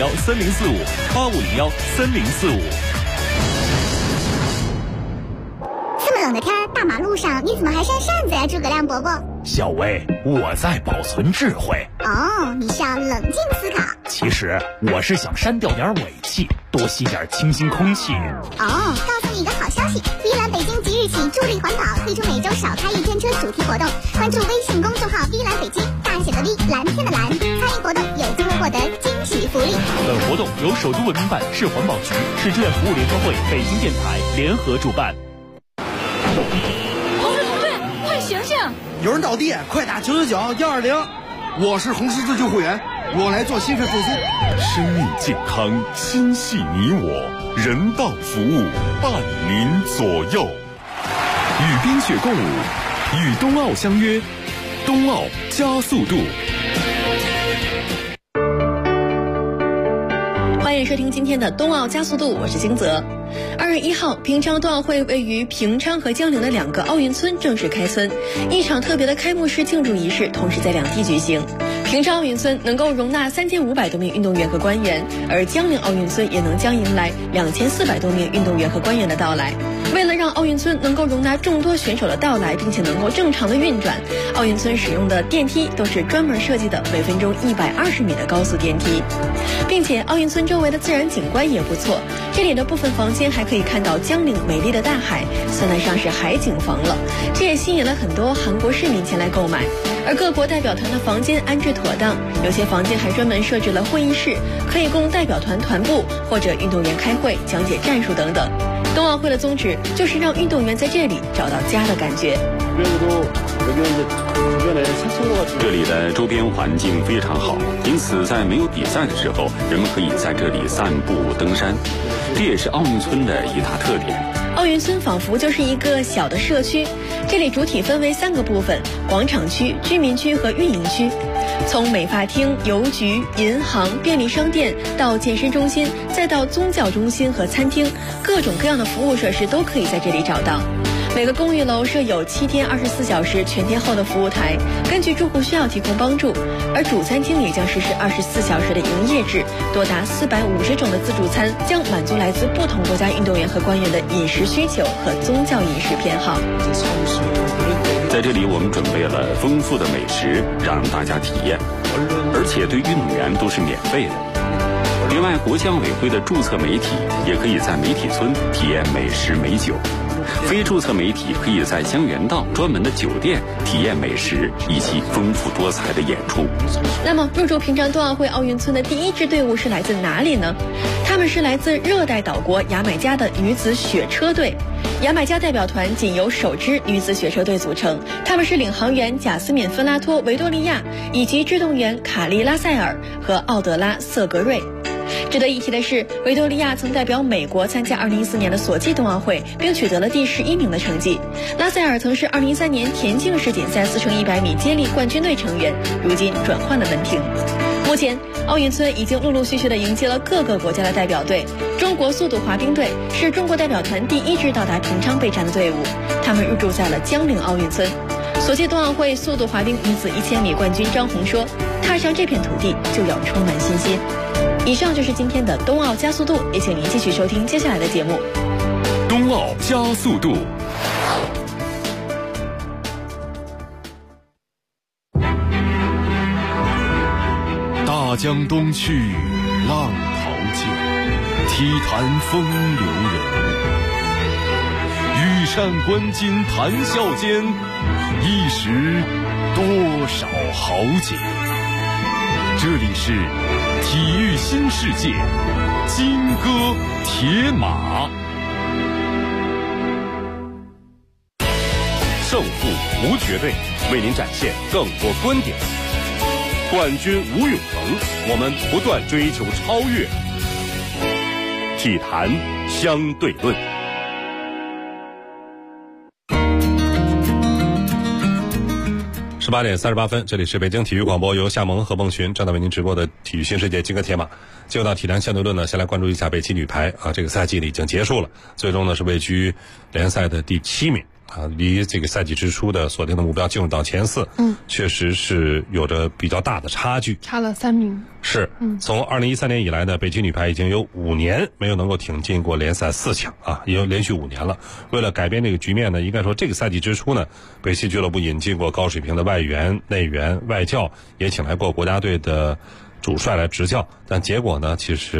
85013045，85013045。 这么冷的天，大马路上你怎么还扇扇子呀，诸葛亮伯伯？ 小薇，我在保存智慧。 哦，你是要冷静思考。 其实我是想删掉点尾气，多吸点清新空气。 哦，告诉你一个好消息，碧蓝北京即日起助力环保，推出每周少开一天车主题活动。关注微信公众号碧蓝北京，大写的 V， 蓝天的蓝，参与活动有机会获得惊喜福利。 本活动由首都文明办、市环保局、市志愿服务联合会、北京电台联合主办。 同志，快醒醒！ 有人倒地，快打999-120。我是红十字救护员，我来做心肺复苏。 生命健康，心系你我，人道服务伴您左右。与冰雪共舞，与冬奥相约，冬奥加速度。 欢迎收听今天的冬奥加速度，我是星泽。2月1号，平昌冬奥会位于平昌和江陵的2个奥运村正式开村，一场特别的开幕式庆祝仪式同时在两地举行。平昌奥运村能够容纳3500多名运动员和官员，而江陵奥运村也将迎来2400多名运动员和官员的到来。为了让奥运村能够容纳众多选手的到来，并且能够正常的运转，奥运村使用的电梯都是专门设计的每分钟120米的高速电梯，并且奥运村周围的自然景观也不错，这里的部分房间还可以看到江陵美丽的大海，算得上是海景房了。这也吸引了很多韩国市民前来购买。而各国代表团的房间安置妥当，有些房间还专门设置了会议室，可以供代表团团部或者运动员开会、讲解战术等等。冬奥会的宗旨就是让运动员在这里找到家的感觉。 这里的周边环境非常好，因此在没有比赛的时候，人们可以在这里散步登山，这也是奥运村的一大特点。 奥运村仿佛就是一个小的社区，这里主体分为3个部分：广场区、居民区和运营区。从美发厅、邮局、银行、便利商店到健身中心，再到宗教中心和餐厅，各种各样的服务设施都可以在这里找到。每个公寓楼设有7天24小时全天候的服务台，根据住户需要提供帮助。而主餐厅也将实施24小时的营业制，多达450种的自助餐，将满足来自不同国家运动员和官员的饮食需求和宗教饮食偏好。 在这里我们准备了丰富的美食让大家体验，而且对运动员都是免费的。另外，国际奥委会的注册媒体也可以在媒体村体验美食美酒，非注册媒体可以在江原道专门的酒店体验美食以及丰富多彩的演出。 那么入驻平昌冬奥会奥运村的第1支队伍是来自哪里呢？他们是来自热带岛国牙买加的女子雪车队。牙买加代表团仅由首支女子雪车队组成，他们是领航员贾斯敏·芬拉托、维多利亚以及制动员卡利拉塞尔和奥德拉·瑟格瑞。值得一提的是，维多利亚曾代表美国参加2014年的索契冬奥会，并取得了第11名的成绩。拉塞尔曾是2013年田径世锦赛4乘100米接力冠军队成员，如今转换了门庭。目前，奥运村已经陆陆续续地迎接了各个国家的代表队。中国速度滑冰队是中国代表团第1支到达平昌备战的队伍，他们入驻在了江陵奥运村。索契冬奥会速度滑冰女子1000米冠军张红说：“踏上这片土地就要充满信心。”以上就是今天的冬奥加速度，也请您继续收听接下来的节目。 冬奥加速度。大江东去，浪淘尽，体坛风流人物。羽扇纶巾谈笑间，一时多少豪杰。这里是体育新世界，金戈铁马。 胜负无绝对，为您展现更多观点。冠军无永恒，我们不断追求超越。体坛相对论。 18点38分，这里是北京体育广播，由夏萌和孟群正在为您直播的体育新世界金戈铁马。进入到体坛相对论呢，先来关注一下北汽女排啊，这个赛季已经结束了，最终呢是位居联赛的第7名。离这个赛季之初的锁定的目标进入到前4，确实是有着比较大的差距， 差了3名。 是，从2013年以来呢，北汽女排已经有5年没有能够挺进过联赛4强啊，已经连续5年了。为了改变这个局面呢，应该说这个赛季之初呢，北汽俱乐部引进过高水平的外援、内援、外教，也请来过国家队的主帅来执教，但结果呢，其实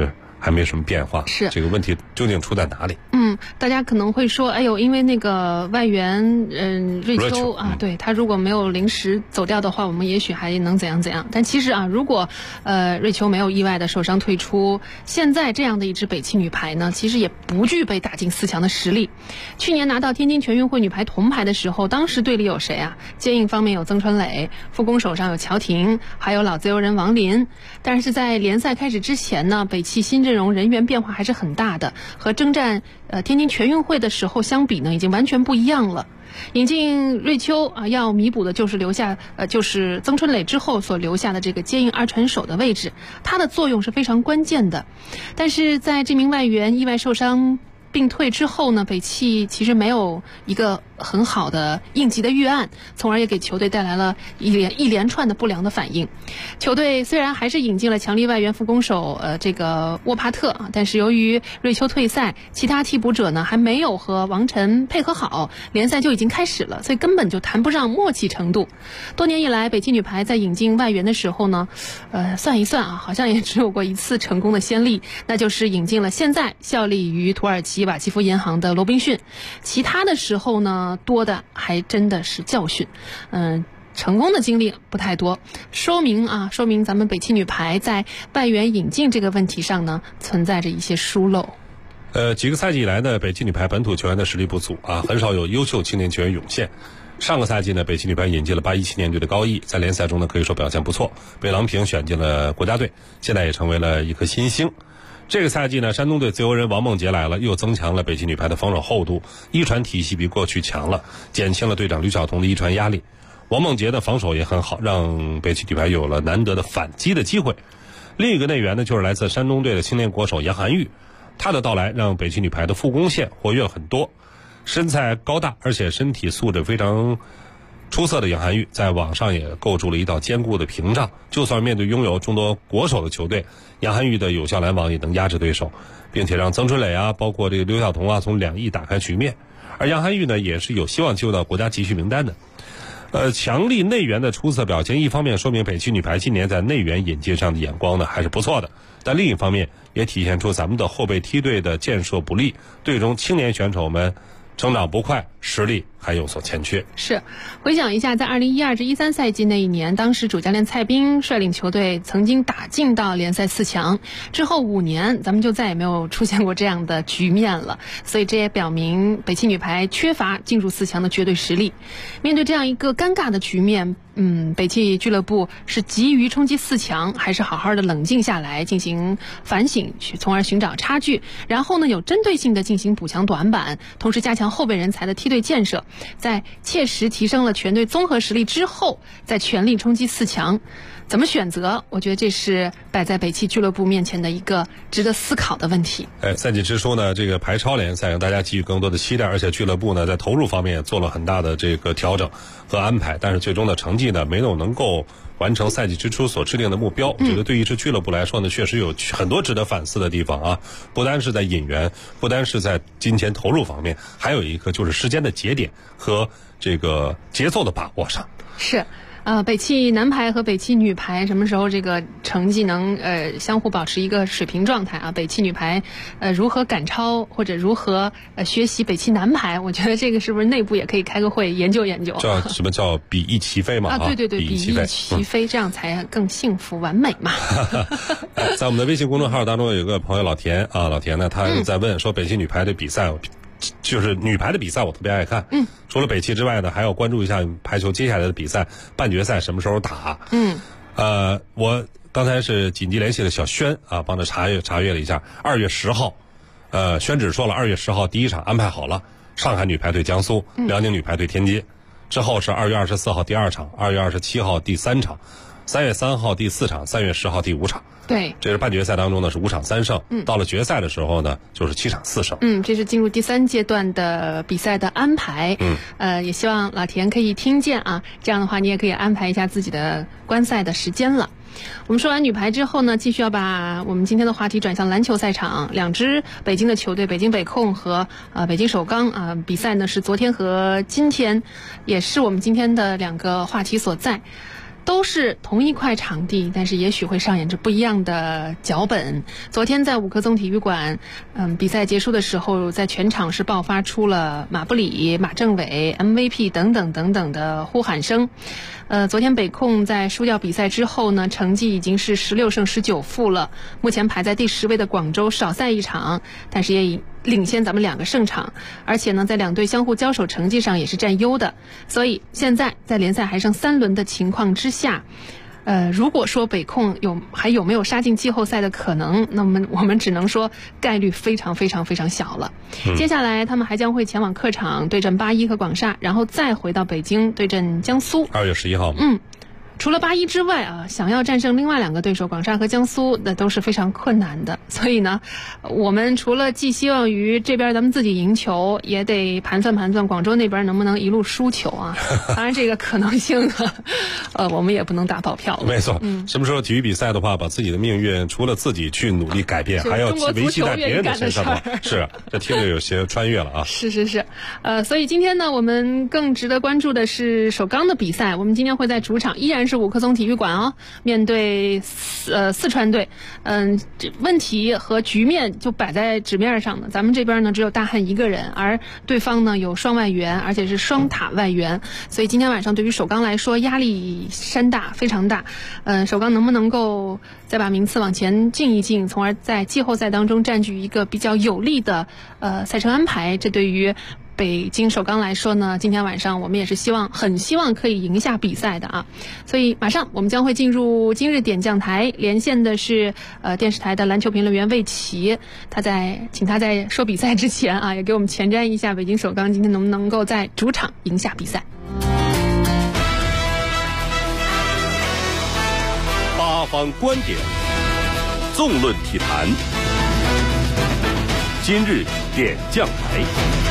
还没什么变化。 是这个问题究竟出在哪里？ 大家可能会说，哎呦，因为那个外援瑞秋啊，对他如果没有临时走掉的话，我们也许还能怎样怎样。但其实啊，如果瑞秋没有意外的受伤退出，现在这样的一支北汽女排呢，其实也不具备打进4强的实力。去年拿到天津全运会女排铜牌的时候，当时队里有谁啊？接应方面有曾春蕾，副攻手上有乔婷，还有老自由人王琳。但是在联赛开始之前呢，北汽新阵容人员变化还是很大的，和征战天津全运会的时候相比呢，已经完全不一样了。引进瑞秋啊，要弥补的就是就是曾春蕾之后所留下的这个接应二传手的位置，它的作用是非常关键的。但是在这名外援意外受伤并退之后呢，北汽其实没有一个很好的应急的预案，从而也给球队带来了一连串的不良的反应。球队虽然还是引进了强力外援副攻手这个沃帕特啊，但是由于瑞秋退赛，其他替补者呢还没有和王晨配合好，联赛就已经开始了，所以根本就谈不上默契程度。多年以来，北汽女排在引进外援的时候呢，算一算啊，好像也只有过一次成功的先例，那就是引进了现在效力于土耳其瓦基弗银行的罗宾逊。其他的时候呢，多的还真的是教训，成功的经历不太多，说明咱们北汽女排在外援引进这个问题上呢，存在着一些疏漏。 几个赛季以来呢，北汽女排本土球员的实力不足啊，很少有优秀青年球员涌现。上个赛季呢，北汽女排引进了817年队的高毅，在联赛中呢可以说表现不错，被郎平选进了国家队，现在也成为了一颗新星。这个赛季呢，山东队自由人王梦洁来了，又增强了北汽女排的防守厚度，一传体系比过去强了，减轻了队长吕晓彤的一传压力。王梦洁的防守也很好，让北汽女排有了难得的反击的机会。另一个内援呢，就是来自山东队的青年国手杨涵玉，他的到来让北汽女排的副攻线活跃了很多。身材高大而且身体素质非常出色的杨涵玉在网上也构筑了一道坚固的屏障，就算面对拥有众多国手的球队，杨涵玉的有效拦网也能压制对手，并且让曾春蕾啊，包括这个刘晓彤啊，从2翼打开局面。而杨涵玉呢，也是有希望进入到国家集训名单的。强力内援的出色表现，一方面说明北汽女排今年在内援引进上的眼光呢还是不错的，但另一方面也体现出咱们的后备梯队的建设不力，队中青年选手们成长不快，实力还有所欠缺。 是，回想一下，在2012至13赛季那一年，当时主教练蔡斌率领球队曾经打进到联赛4强，之后5年咱们就再也没有出现过这样的局面了，所以这也表明北汽女排缺乏进入4强的绝对实力。面对这样一个尴尬的局面，北汽俱乐部是急于冲击4强，还是好好的冷静下来进行反省，从而寻找差距，然后呢有针对性的进行补强短板，同时加强后备人才的梯队建设，在切实提升了全队综合实力之后，再全力冲击4强。怎么选择？我觉得这是摆在北汽俱乐部面前的一个值得思考的问题。 赛季之初呢，这个排超联赛让大家给予更多的期待，而且俱乐部呢在投入方面也做了很大的这个调整和安排，但是最终的成绩呢没有能够完成赛季之初所制定的目标。我觉得对于一支俱乐部来说呢，确实有很多值得反思的地方啊，不单是在引援，不单是在金钱投入方面，还有一个就是时间的节点和这个节奏的把握上。 是。北汽男排和北汽女排什么时候这个成绩能相互保持一个水平状态啊？北汽女排如何赶超或者如何学习北汽男排？我觉得这个是不是内部也可以开个会研究研究？ 叫什么叫比翼齐飞嘛？ 啊，对对对，比翼齐飞，这样才更幸福完美嘛。 在我们的微信公众号当中有个朋友老田啊，老田呢他在问说北汽女排的比赛。就是女排的比赛我特别爱看，除了北汽之外呢，还要关注一下排球接下来的比赛，半决赛什么时候打？我刚才是紧急联系了小轩啊，帮着查阅了一下，2月10号，轩只说了2月10号第一场安排好了，上海女排对江苏，辽宁女排对天津，之后是2月24号第2场，2月27号第3场，3月3号第4场 ，3 月10号第5场。 对， 这是半决赛当中呢是5场3胜，到了决赛的时候呢就是7场4胜。 这是进入第3阶段的比赛的安排。也希望老田可以听见啊，这样的话你也可以安排一下自己的观赛的时间了。我们说完女排之后呢，继续要把我们今天的话题转向篮球赛场。2支北京的球队，北京北控和北京首钢啊，比赛呢是昨天和今天，也是我们今天的2个话题所在。 都是同一块场地，但是也许会上演着不一样的脚本。昨天在五棵松体育馆，比赛结束的时候，在全场是爆发出了马布里、马政伟、MVP 等等等等的呼喊声。昨天北控在输掉比赛之后呢，成绩已经是16胜19负了，目前排在第10位的广州少赛一场，但是也已领先咱们2个胜场，而且呢，在2队相互交手成绩上也是占优的。所以现在在联赛还剩3轮的情况之下，如果说北控还有没有杀进季后赛的可能，那么我们只能说概率非常非常非常小了。接下来他们还将会前往客场对阵81和广厦，然后再回到北京对阵江苏。 2月11号。 除了81之外啊，想要战胜另外2个对手广厦和江苏，那都是非常困难的。所以呢，我们除了寄希望于这边咱们自己赢球，也得盘算盘算广州那边能不能一路输球啊。当然这个可能性呢，我们也不能打保票了。 没错，什么时候体育比赛的话，把自己的命运除了自己去努力改变，还要维系在别人的身上的话，是这听着有些穿越了啊。 是，所以今天呢，我们更值得关注的是首钢的比赛。我们今天会在主场依然是五棵松体育馆哦，面对四川队。问题和局面就摆在纸面上的。咱们这边呢只有大汉一个人，而对方呢有双外援，而且是双塔外援，所以今天晚上对于首钢来说压力山大，非常大。首钢能不能够再把名次往前进一进，从而在季后赛当中占据一个比较有利的赛程安排，这对于北京首钢来说呢，今天晚上我们也是很希望可以赢下比赛的啊。所以马上我们将会进入今日点将台，连线的是电视台的篮球评论员魏奇，请他在说比赛之前啊，也给我们前瞻一下北京首钢今天能不能够在主场赢下比赛。 八方观点，纵论体坛，今日点将台。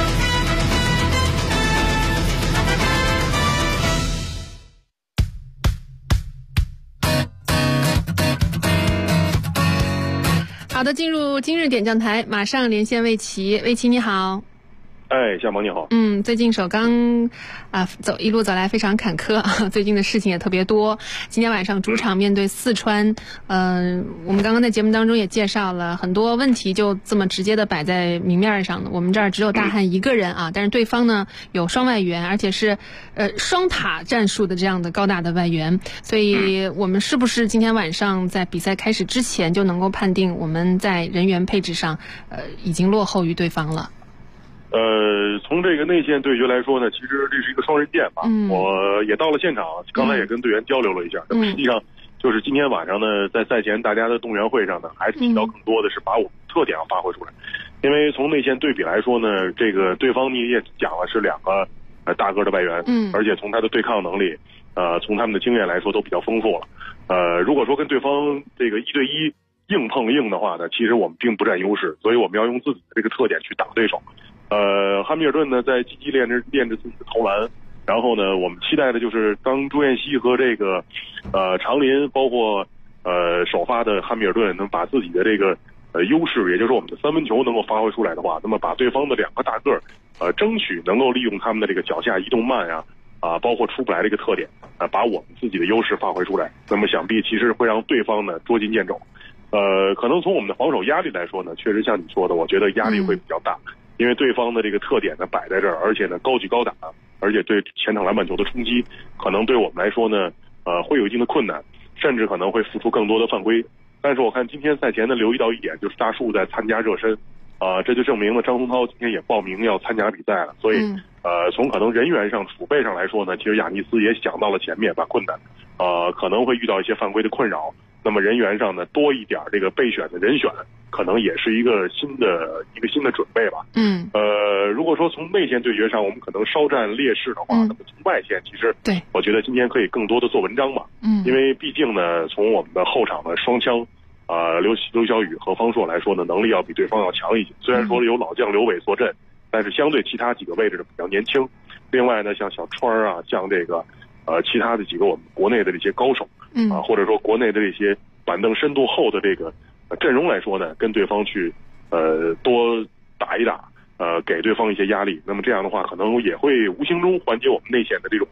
好的，进入今日点将台，马上连线魏奇。魏奇你好。 夏萌你好。 最近首钢一路走来非常坎坷，最近的事情也特别多。今天晚上主场面对四川，我们刚刚在节目当中也介绍了很多问题，就这么直接的摆在明面上的。我们这儿只有大汉一个人啊，但是对方呢有双外援，而且是双塔战术的这样的高大的外援，所以我们是不是今天晚上在比赛开始之前就能够判定我们在人员配置上已经落后于对方了？ 从这个内线对决来说呢，其实这是一个双刃剑吧。我也到了现场，刚才也跟队员交流了一下。那么实际上就是今天晚上呢，在赛前大家的动员会上呢，还是提到更多的是把我们特点要发挥出来。因为从内线对比来说呢，这个对方你也讲了是2个大个的外援，而且从他的对抗能力，从他们的经验来说都比较丰富了。如果说跟对方这个1对1硬碰硬的话呢，其实我们并不占优势，所以我们要用自己的这个特点去打对手。汉密尔顿呢在积极练着自己的投篮，然后呢我们期待的就是当朱彦西和这个长林包括首发的汉密尔顿能把自己的这个优势，也就是我们的3分球能够发挥出来的话，那么把对方的2个大个争取能够利用他们的这个脚下移动慢包括出不来的一个特点把我们自己的优势发挥出来，那么想必其实会让对方呢捉襟见肘。可能从我们的防守压力来说呢，确实像你说的，我觉得压力会比较大。因为对方的这个特点呢摆在这儿，而且呢高举高打，而且对前场篮板球的冲击，可能对我们来说呢，会有一定的困难，甚至可能会付出更多的犯规。但是我看今天赛前呢留意到一点，就是大树在参加热身，这就证明了张宗涛今天也报名要参加比赛了。所以从可能人员上储备上来说呢，其实亚尼斯也想到了前面把困难，可能会遇到一些犯规的困扰。那么人员上呢多一点这个备选的人选，可能也是一个新的准备吧。如果说从内线对决上我们可能稍占劣势的话，那么从外线其实我觉得今天可以更多的做文章吧。因为毕竟呢从我们的后场的双枪刘晓宇和方硕来说呢，能力要比对方要强一些。虽然说有老将刘伟坐镇，但是相对其他几个位置比较年轻。另外呢像小川像这个其他的几个我们国内的这些高手或者说国内的这些板凳深度厚的这个阵容来说呢，跟对方去多打一打，给对方一些压力。那么这样的话可能也会无形中缓解我们内线的这种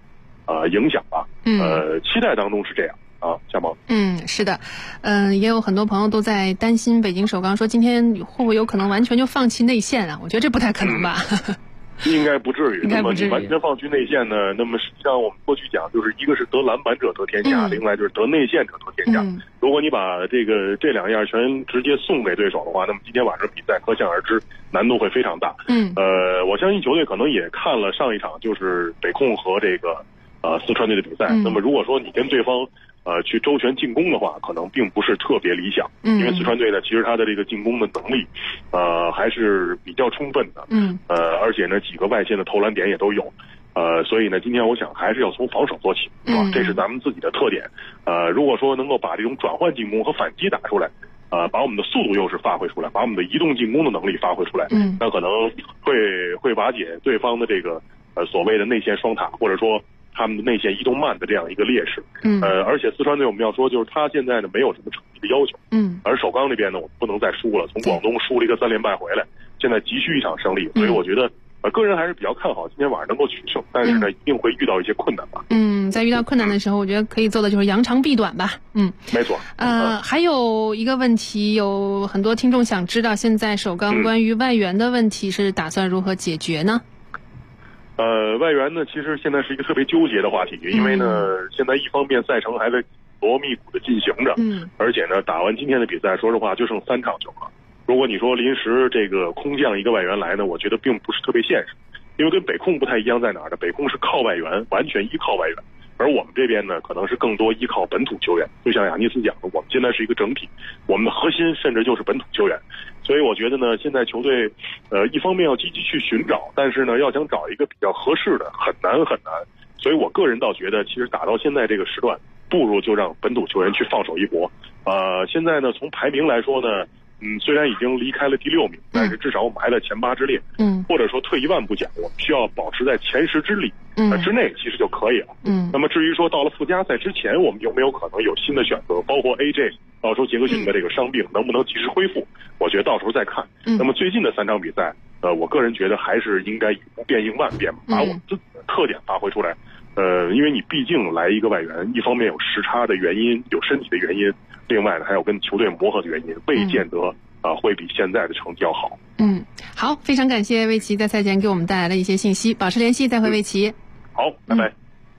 影响吧。期待当中是这样啊，夏萌。 是的，也有很多朋友都在担心北京首钢说今天会不会有可能完全就放弃内线啊？我觉得这不太可能吧。 应该不至于。那么你完全放弃内线呢？那么实际上我们过去讲，就是一个是得篮板者得天下，另外就是得内线者得天下。如果你把这两样全直接送给对手的话，那么今天晚上比赛可想而知难度会非常大。我相信球队可能也看了上一场就是北控和这个四川队的比赛。那么如果说你跟对方去周全进攻的话，可能并不是特别理想。因为四川队呢，其实他的这个进攻的能力还是比较充分的。而且呢几个外线的投篮点也都有。所以呢今天我想还是要从防守做起，这是咱们自己的特点。如果说能够把这种转换进攻和反击打出来，把我们的速度优势发挥出来，把我们的移动进攻的能力发挥出来，那可能会瓦解对方的这个所谓的内线双塔，或者说他们的内线移动慢的这样一个劣势。而且四川队我们要说，就是他现在呢没有什么成绩的要求。而首钢这边呢，我们不能再输了，从广东输了一个3连败回来，现在急需一场胜利，所以我觉得个人还是比较看好今天晚上能够取胜，但是呢一定会遇到一些困难吧。 在遇到困难的时候，我觉得可以做的就是扬长避短吧。 没错。 还有一个问题，有很多听众想知道，现在首钢关于外援的问题是打算如何解决呢？ 外援呢，其实现在是一个特别纠结的话题，因为呢，现在一方面赛程还在紧锣密鼓的进行着，而且呢，打完今天的比赛，说实话就剩3场球了。如果你说临时这个空降一个外援来呢，我觉得并不是特别现实，因为跟北控不太一样在哪儿呢？北控是靠外援，完全依靠外援，而我们这边呢，可能是更多依靠本土球员。就像雅尼斯讲的，我们现在是一个整体，我们的核心甚至就是本土球员。所以我觉得呢，现在球队一方面要积极去寻找，但是呢，要想找一个比较合适的，很难很难。所以我个人倒觉得，其实打到现在这个时段，不如就让本土球员去放手一搏。现在呢，从排名来说呢，虽然已经离开了第6名，但是至少我们还在前8之列。或者说退一万步讲，我们需要保持在前10之列之内，其实就可以了。那么至于说到了附加赛之前，我们有没有可能有新的选择，包括 AJ 到时候杰克逊的这个伤病能不能及时恢复，我觉得到时候再看。那么最近的3场比赛，我个人觉得还是应该以不变应万变，把我们自己的特点发挥出来。因为你毕竟来一个外援，一方面有时差的原因，有身体的原因，另外呢还有跟球队磨合的原因，未见得会比现在的成绩要好。 好，非常感谢魏奇在赛前给我们带来的一些信息，保持联系，再会魏奇。 好，拜拜。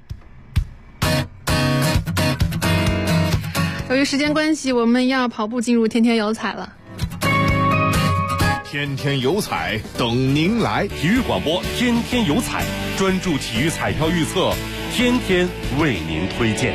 由于时间关系，我们要跑步进入天天有彩了。 天天有彩等您来， 体育广播天天有彩，专注体育彩票预测，天天为您推荐。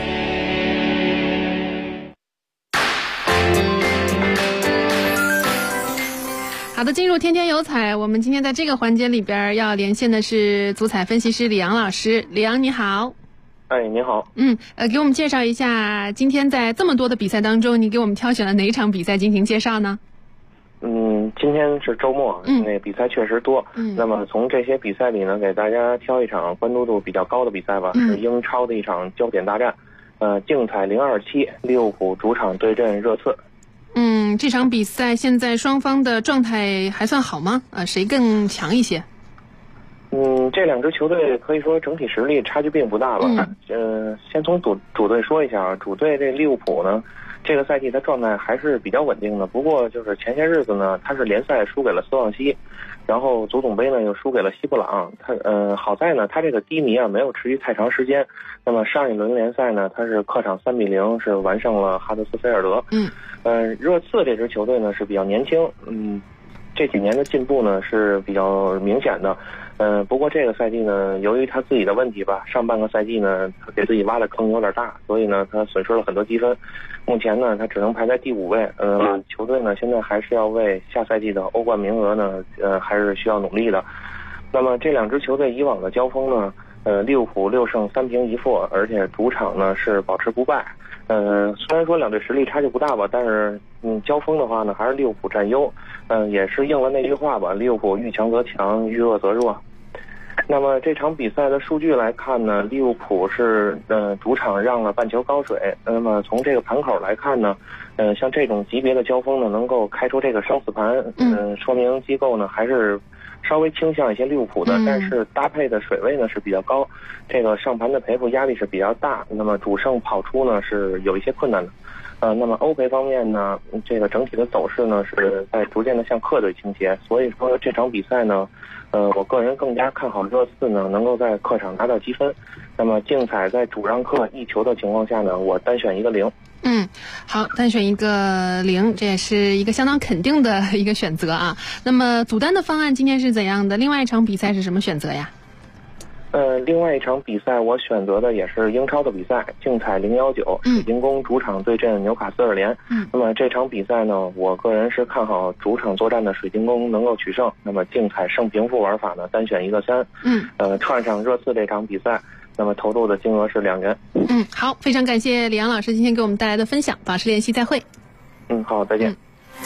好的，进入天天有彩，我们今天在这个环节里边要连线的是足彩分析师李阳老师。李阳你好。 你好。 给我们介绍一下，今天在这么多的比赛当中，你给我们挑选了哪一场比赛进行介绍呢？ 今天是周末，那比赛确实多。那么从这些比赛里呢，给大家挑一场关注度比较高的比赛吧，是英超的一场焦点大战。竞彩027，利物浦主场对阵热刺。 这场比赛现在双方的状态还算好吗？谁更强一些？ 这两支球队可以说整体实力差距并不大吧。先从主队说一下，主队这利物浦呢，这个赛季他状态还是比较稳定的。不过就是前些日子呢，他是联赛输给了斯旺西，然后足总杯呢又输给了西布朗。好在呢，他这个低迷没有持续太长时间。那么上一轮联赛呢，他是客场3-0是完胜了哈德斯菲尔德。热刺这支球队呢是比较年轻，这几年的进步呢是比较明显的。不过这个赛季呢，由于他自己的问题吧，上半个赛季呢，他给自己挖的坑有点大，所以呢，他损失了很多积分。目前呢，他只能排在第5位。球队呢，现在还是要为下赛季的欧冠名额呢，还是需要努力的。那么这两支球队以往的交锋呢，利物浦6胜3平1负，而且主场呢是保持不败。虽然说两队实力差距不大吧，但是交锋的话呢，还是利物浦占优。也是应了那句话吧，利物浦遇强则强，遇弱则弱。那么这场比赛的数据来看呢，利物浦是主场让了半球高水。那么从这个盘口来看呢，像这种级别的交锋呢，能够开出这个生死盘，说明机构呢还是稍微倾向一些利物浦的，但是搭配的水位呢是比较高，这个上盘的赔付压力是比较大，那么主胜跑出呢是有一些困难的。那么欧赔方面呢，这个整体的走势呢是在逐渐的向客队倾斜，所以说这场比赛呢，我个人更加看好热刺呢能够在客场拿到积分。那么竞彩在主让客1球的情况下呢，我单选一个0。 好，单选一个0，这也是一个相当肯定的一个选择啊。那么组单的方案今天是怎样的？另外一场比赛是什么选择呀？ 另外一场比赛我选择的也是英超的比赛，竞彩019，水晶宫主场对阵纽卡斯尔联。那么这场比赛呢，我个人是看好主场作战的水晶宫能够取胜。那么竞彩胜平负玩法呢，单选一个3。串上热刺这场比赛，那么投入的金额是2元。 好，非常感谢李阳老师今天给我们带来的分享，保持联系，再会。 好，再见。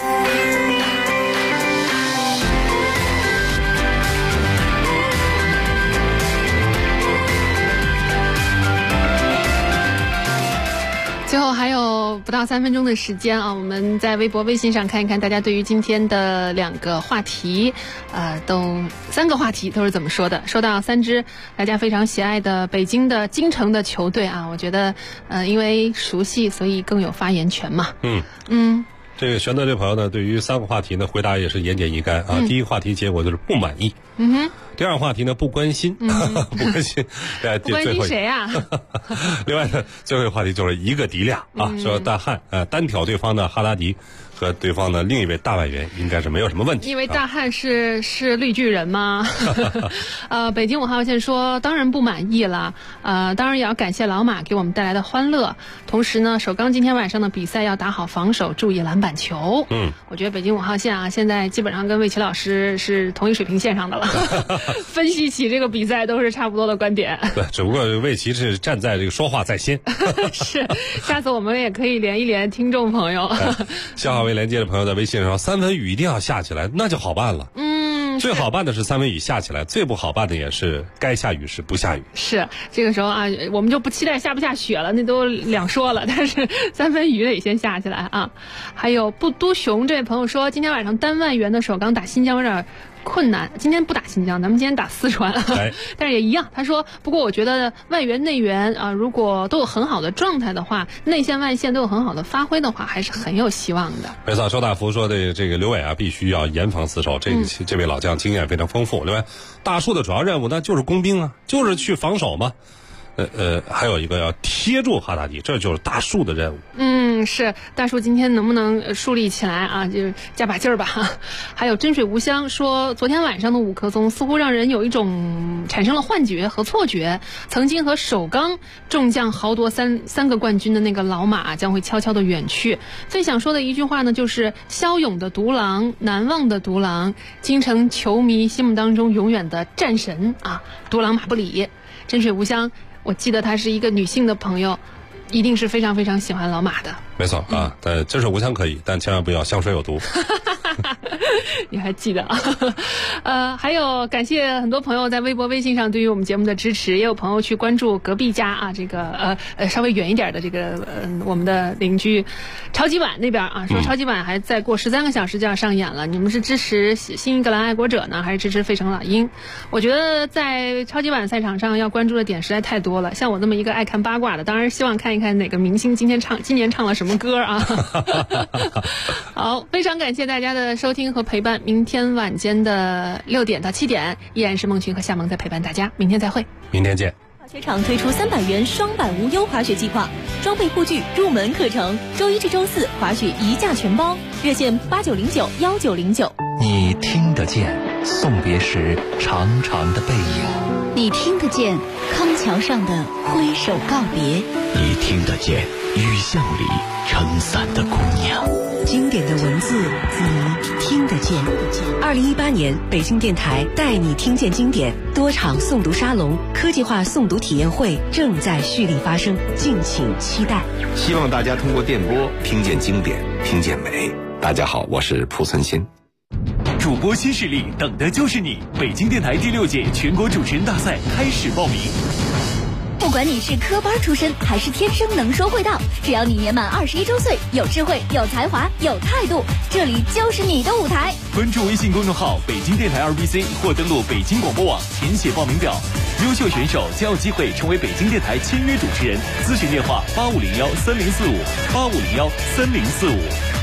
最后还有不到3分钟的时间啊，我们在微博、微信上看一看大家对于今天的2个话题，都3个话题都是怎么说的。说到3支大家非常喜爱的北京的京城的球队啊，我觉得因为熟悉，所以更有发言权嘛。 这个玄德这朋友呢，对于3个话题呢，回答也是言简意赅啊。第一个话题结果就是不满意。第二个话题呢，不关心，不关心， 不关心谁啊？ 另外呢，最后一个话题就是一个敌俩啊，说大汉单挑对方的哈达迪和对方的另一位大外援应该是没有什么问题。 因为大汉是绿巨人吗？北京5号线说当然不满意了，当然也要感谢老马给我们带来的欢乐。同时呢，首钢今天晚上的比赛要打好防守，注意篮板球。我觉得北京5号线啊，现在基本上跟魏奇老师是同一水平线上的了。分析起这个比赛都是差不多的观点。 对，只不过魏奇是站在这个说话在先。 是，下次我们也可以连一连听众朋友。 消耗为连接的朋友在微信上说3分雨一定要下起来，那就好办了。最好办的是3分雨下起来，最不好办的也是该下雨时不下雨。 是，这个时候啊，我们就不期待下不下雪了，那都两说了。但是3分雨得先下起来啊。还有不都熊这位朋友说，今天晚上单外援的首钢打新疆有点困难，今天不打新疆，咱们今天打四川，但是也一样。他说，不过我觉得外援内援啊，如果都有很好的状态的话，内线外线都有很好的发挥的话，还是很有希望的。 没错，周大福说的这个刘伟啊，必须要严防死守，这位老将经验非常丰富。另外，大树的主要任务那就是工兵啊，就是去防守嘛。还有一个要贴住哈达迪，这就是大树的任务。 是大树今天能不能树立起来啊？就是加把劲儿吧。还有真水无香说，昨天晚上的5颗宗似乎让人有一种产生了幻觉和错觉，曾经和首钢众将豪夺三个冠军的那个老马将会悄悄的远去。最想说的一句话呢，就是骁勇的独狼，难忘的独狼，京城球迷心目当中永远的战神啊，独狼马布里。真水无香，我记得她是一个女性的朋友，一定是非常非常喜欢老马的。 没错啊，但真水无香可以，但千万不要香水有毒。 你还记得啊？还有感谢很多朋友在微博、微信上对于我们节目的支持，也有朋友去关注隔壁家啊，这个稍微远一点的这个我们的邻居超级碗那边啊，说超级碗还再过13个小时就要上演了，你们是支持新英格兰爱国者呢，还是支持费城老鹰？我觉得在超级碗赛场上要关注的点实在太多了，像我这么一个爱看八卦的，当然希望看一看哪个明星今年唱了什么歌啊。好，非常感谢大家的收听和陪伴，明天晚间的6点到7点依然是孟群和夏萌在陪伴大家，明天再会。 明天见。 滑雪场推出300元双板无忧滑雪计划，装备护具入门课程，周1至周4滑雪1价全包，热线89091909。 你听得见送别时长长的背影， 你听得见康桥上的挥手告别， 你听得见雨巷里撑伞的姑娘。 经典的文字，你听得见。2018年北京电台带你听见经典多场诵读沙龙、科技化诵读体验会正在蓄力发生，敬请期待。 希望大家通过电波听见经典，听见美。大家好，我是蒲存昕。 主播新势力等的就是你！北京电台第6届全国主持人大赛开始报名。 不管你是科班出身还是天生能说会道，只要你年满21周岁，有智慧、有才华、有态度，这里就是你的舞台。 关注微信公众号北京电台2BC 或登录北京广播网填写报名表，优秀选手将有机会成为北京电台签约主持人。咨询电话：85013045，85013045。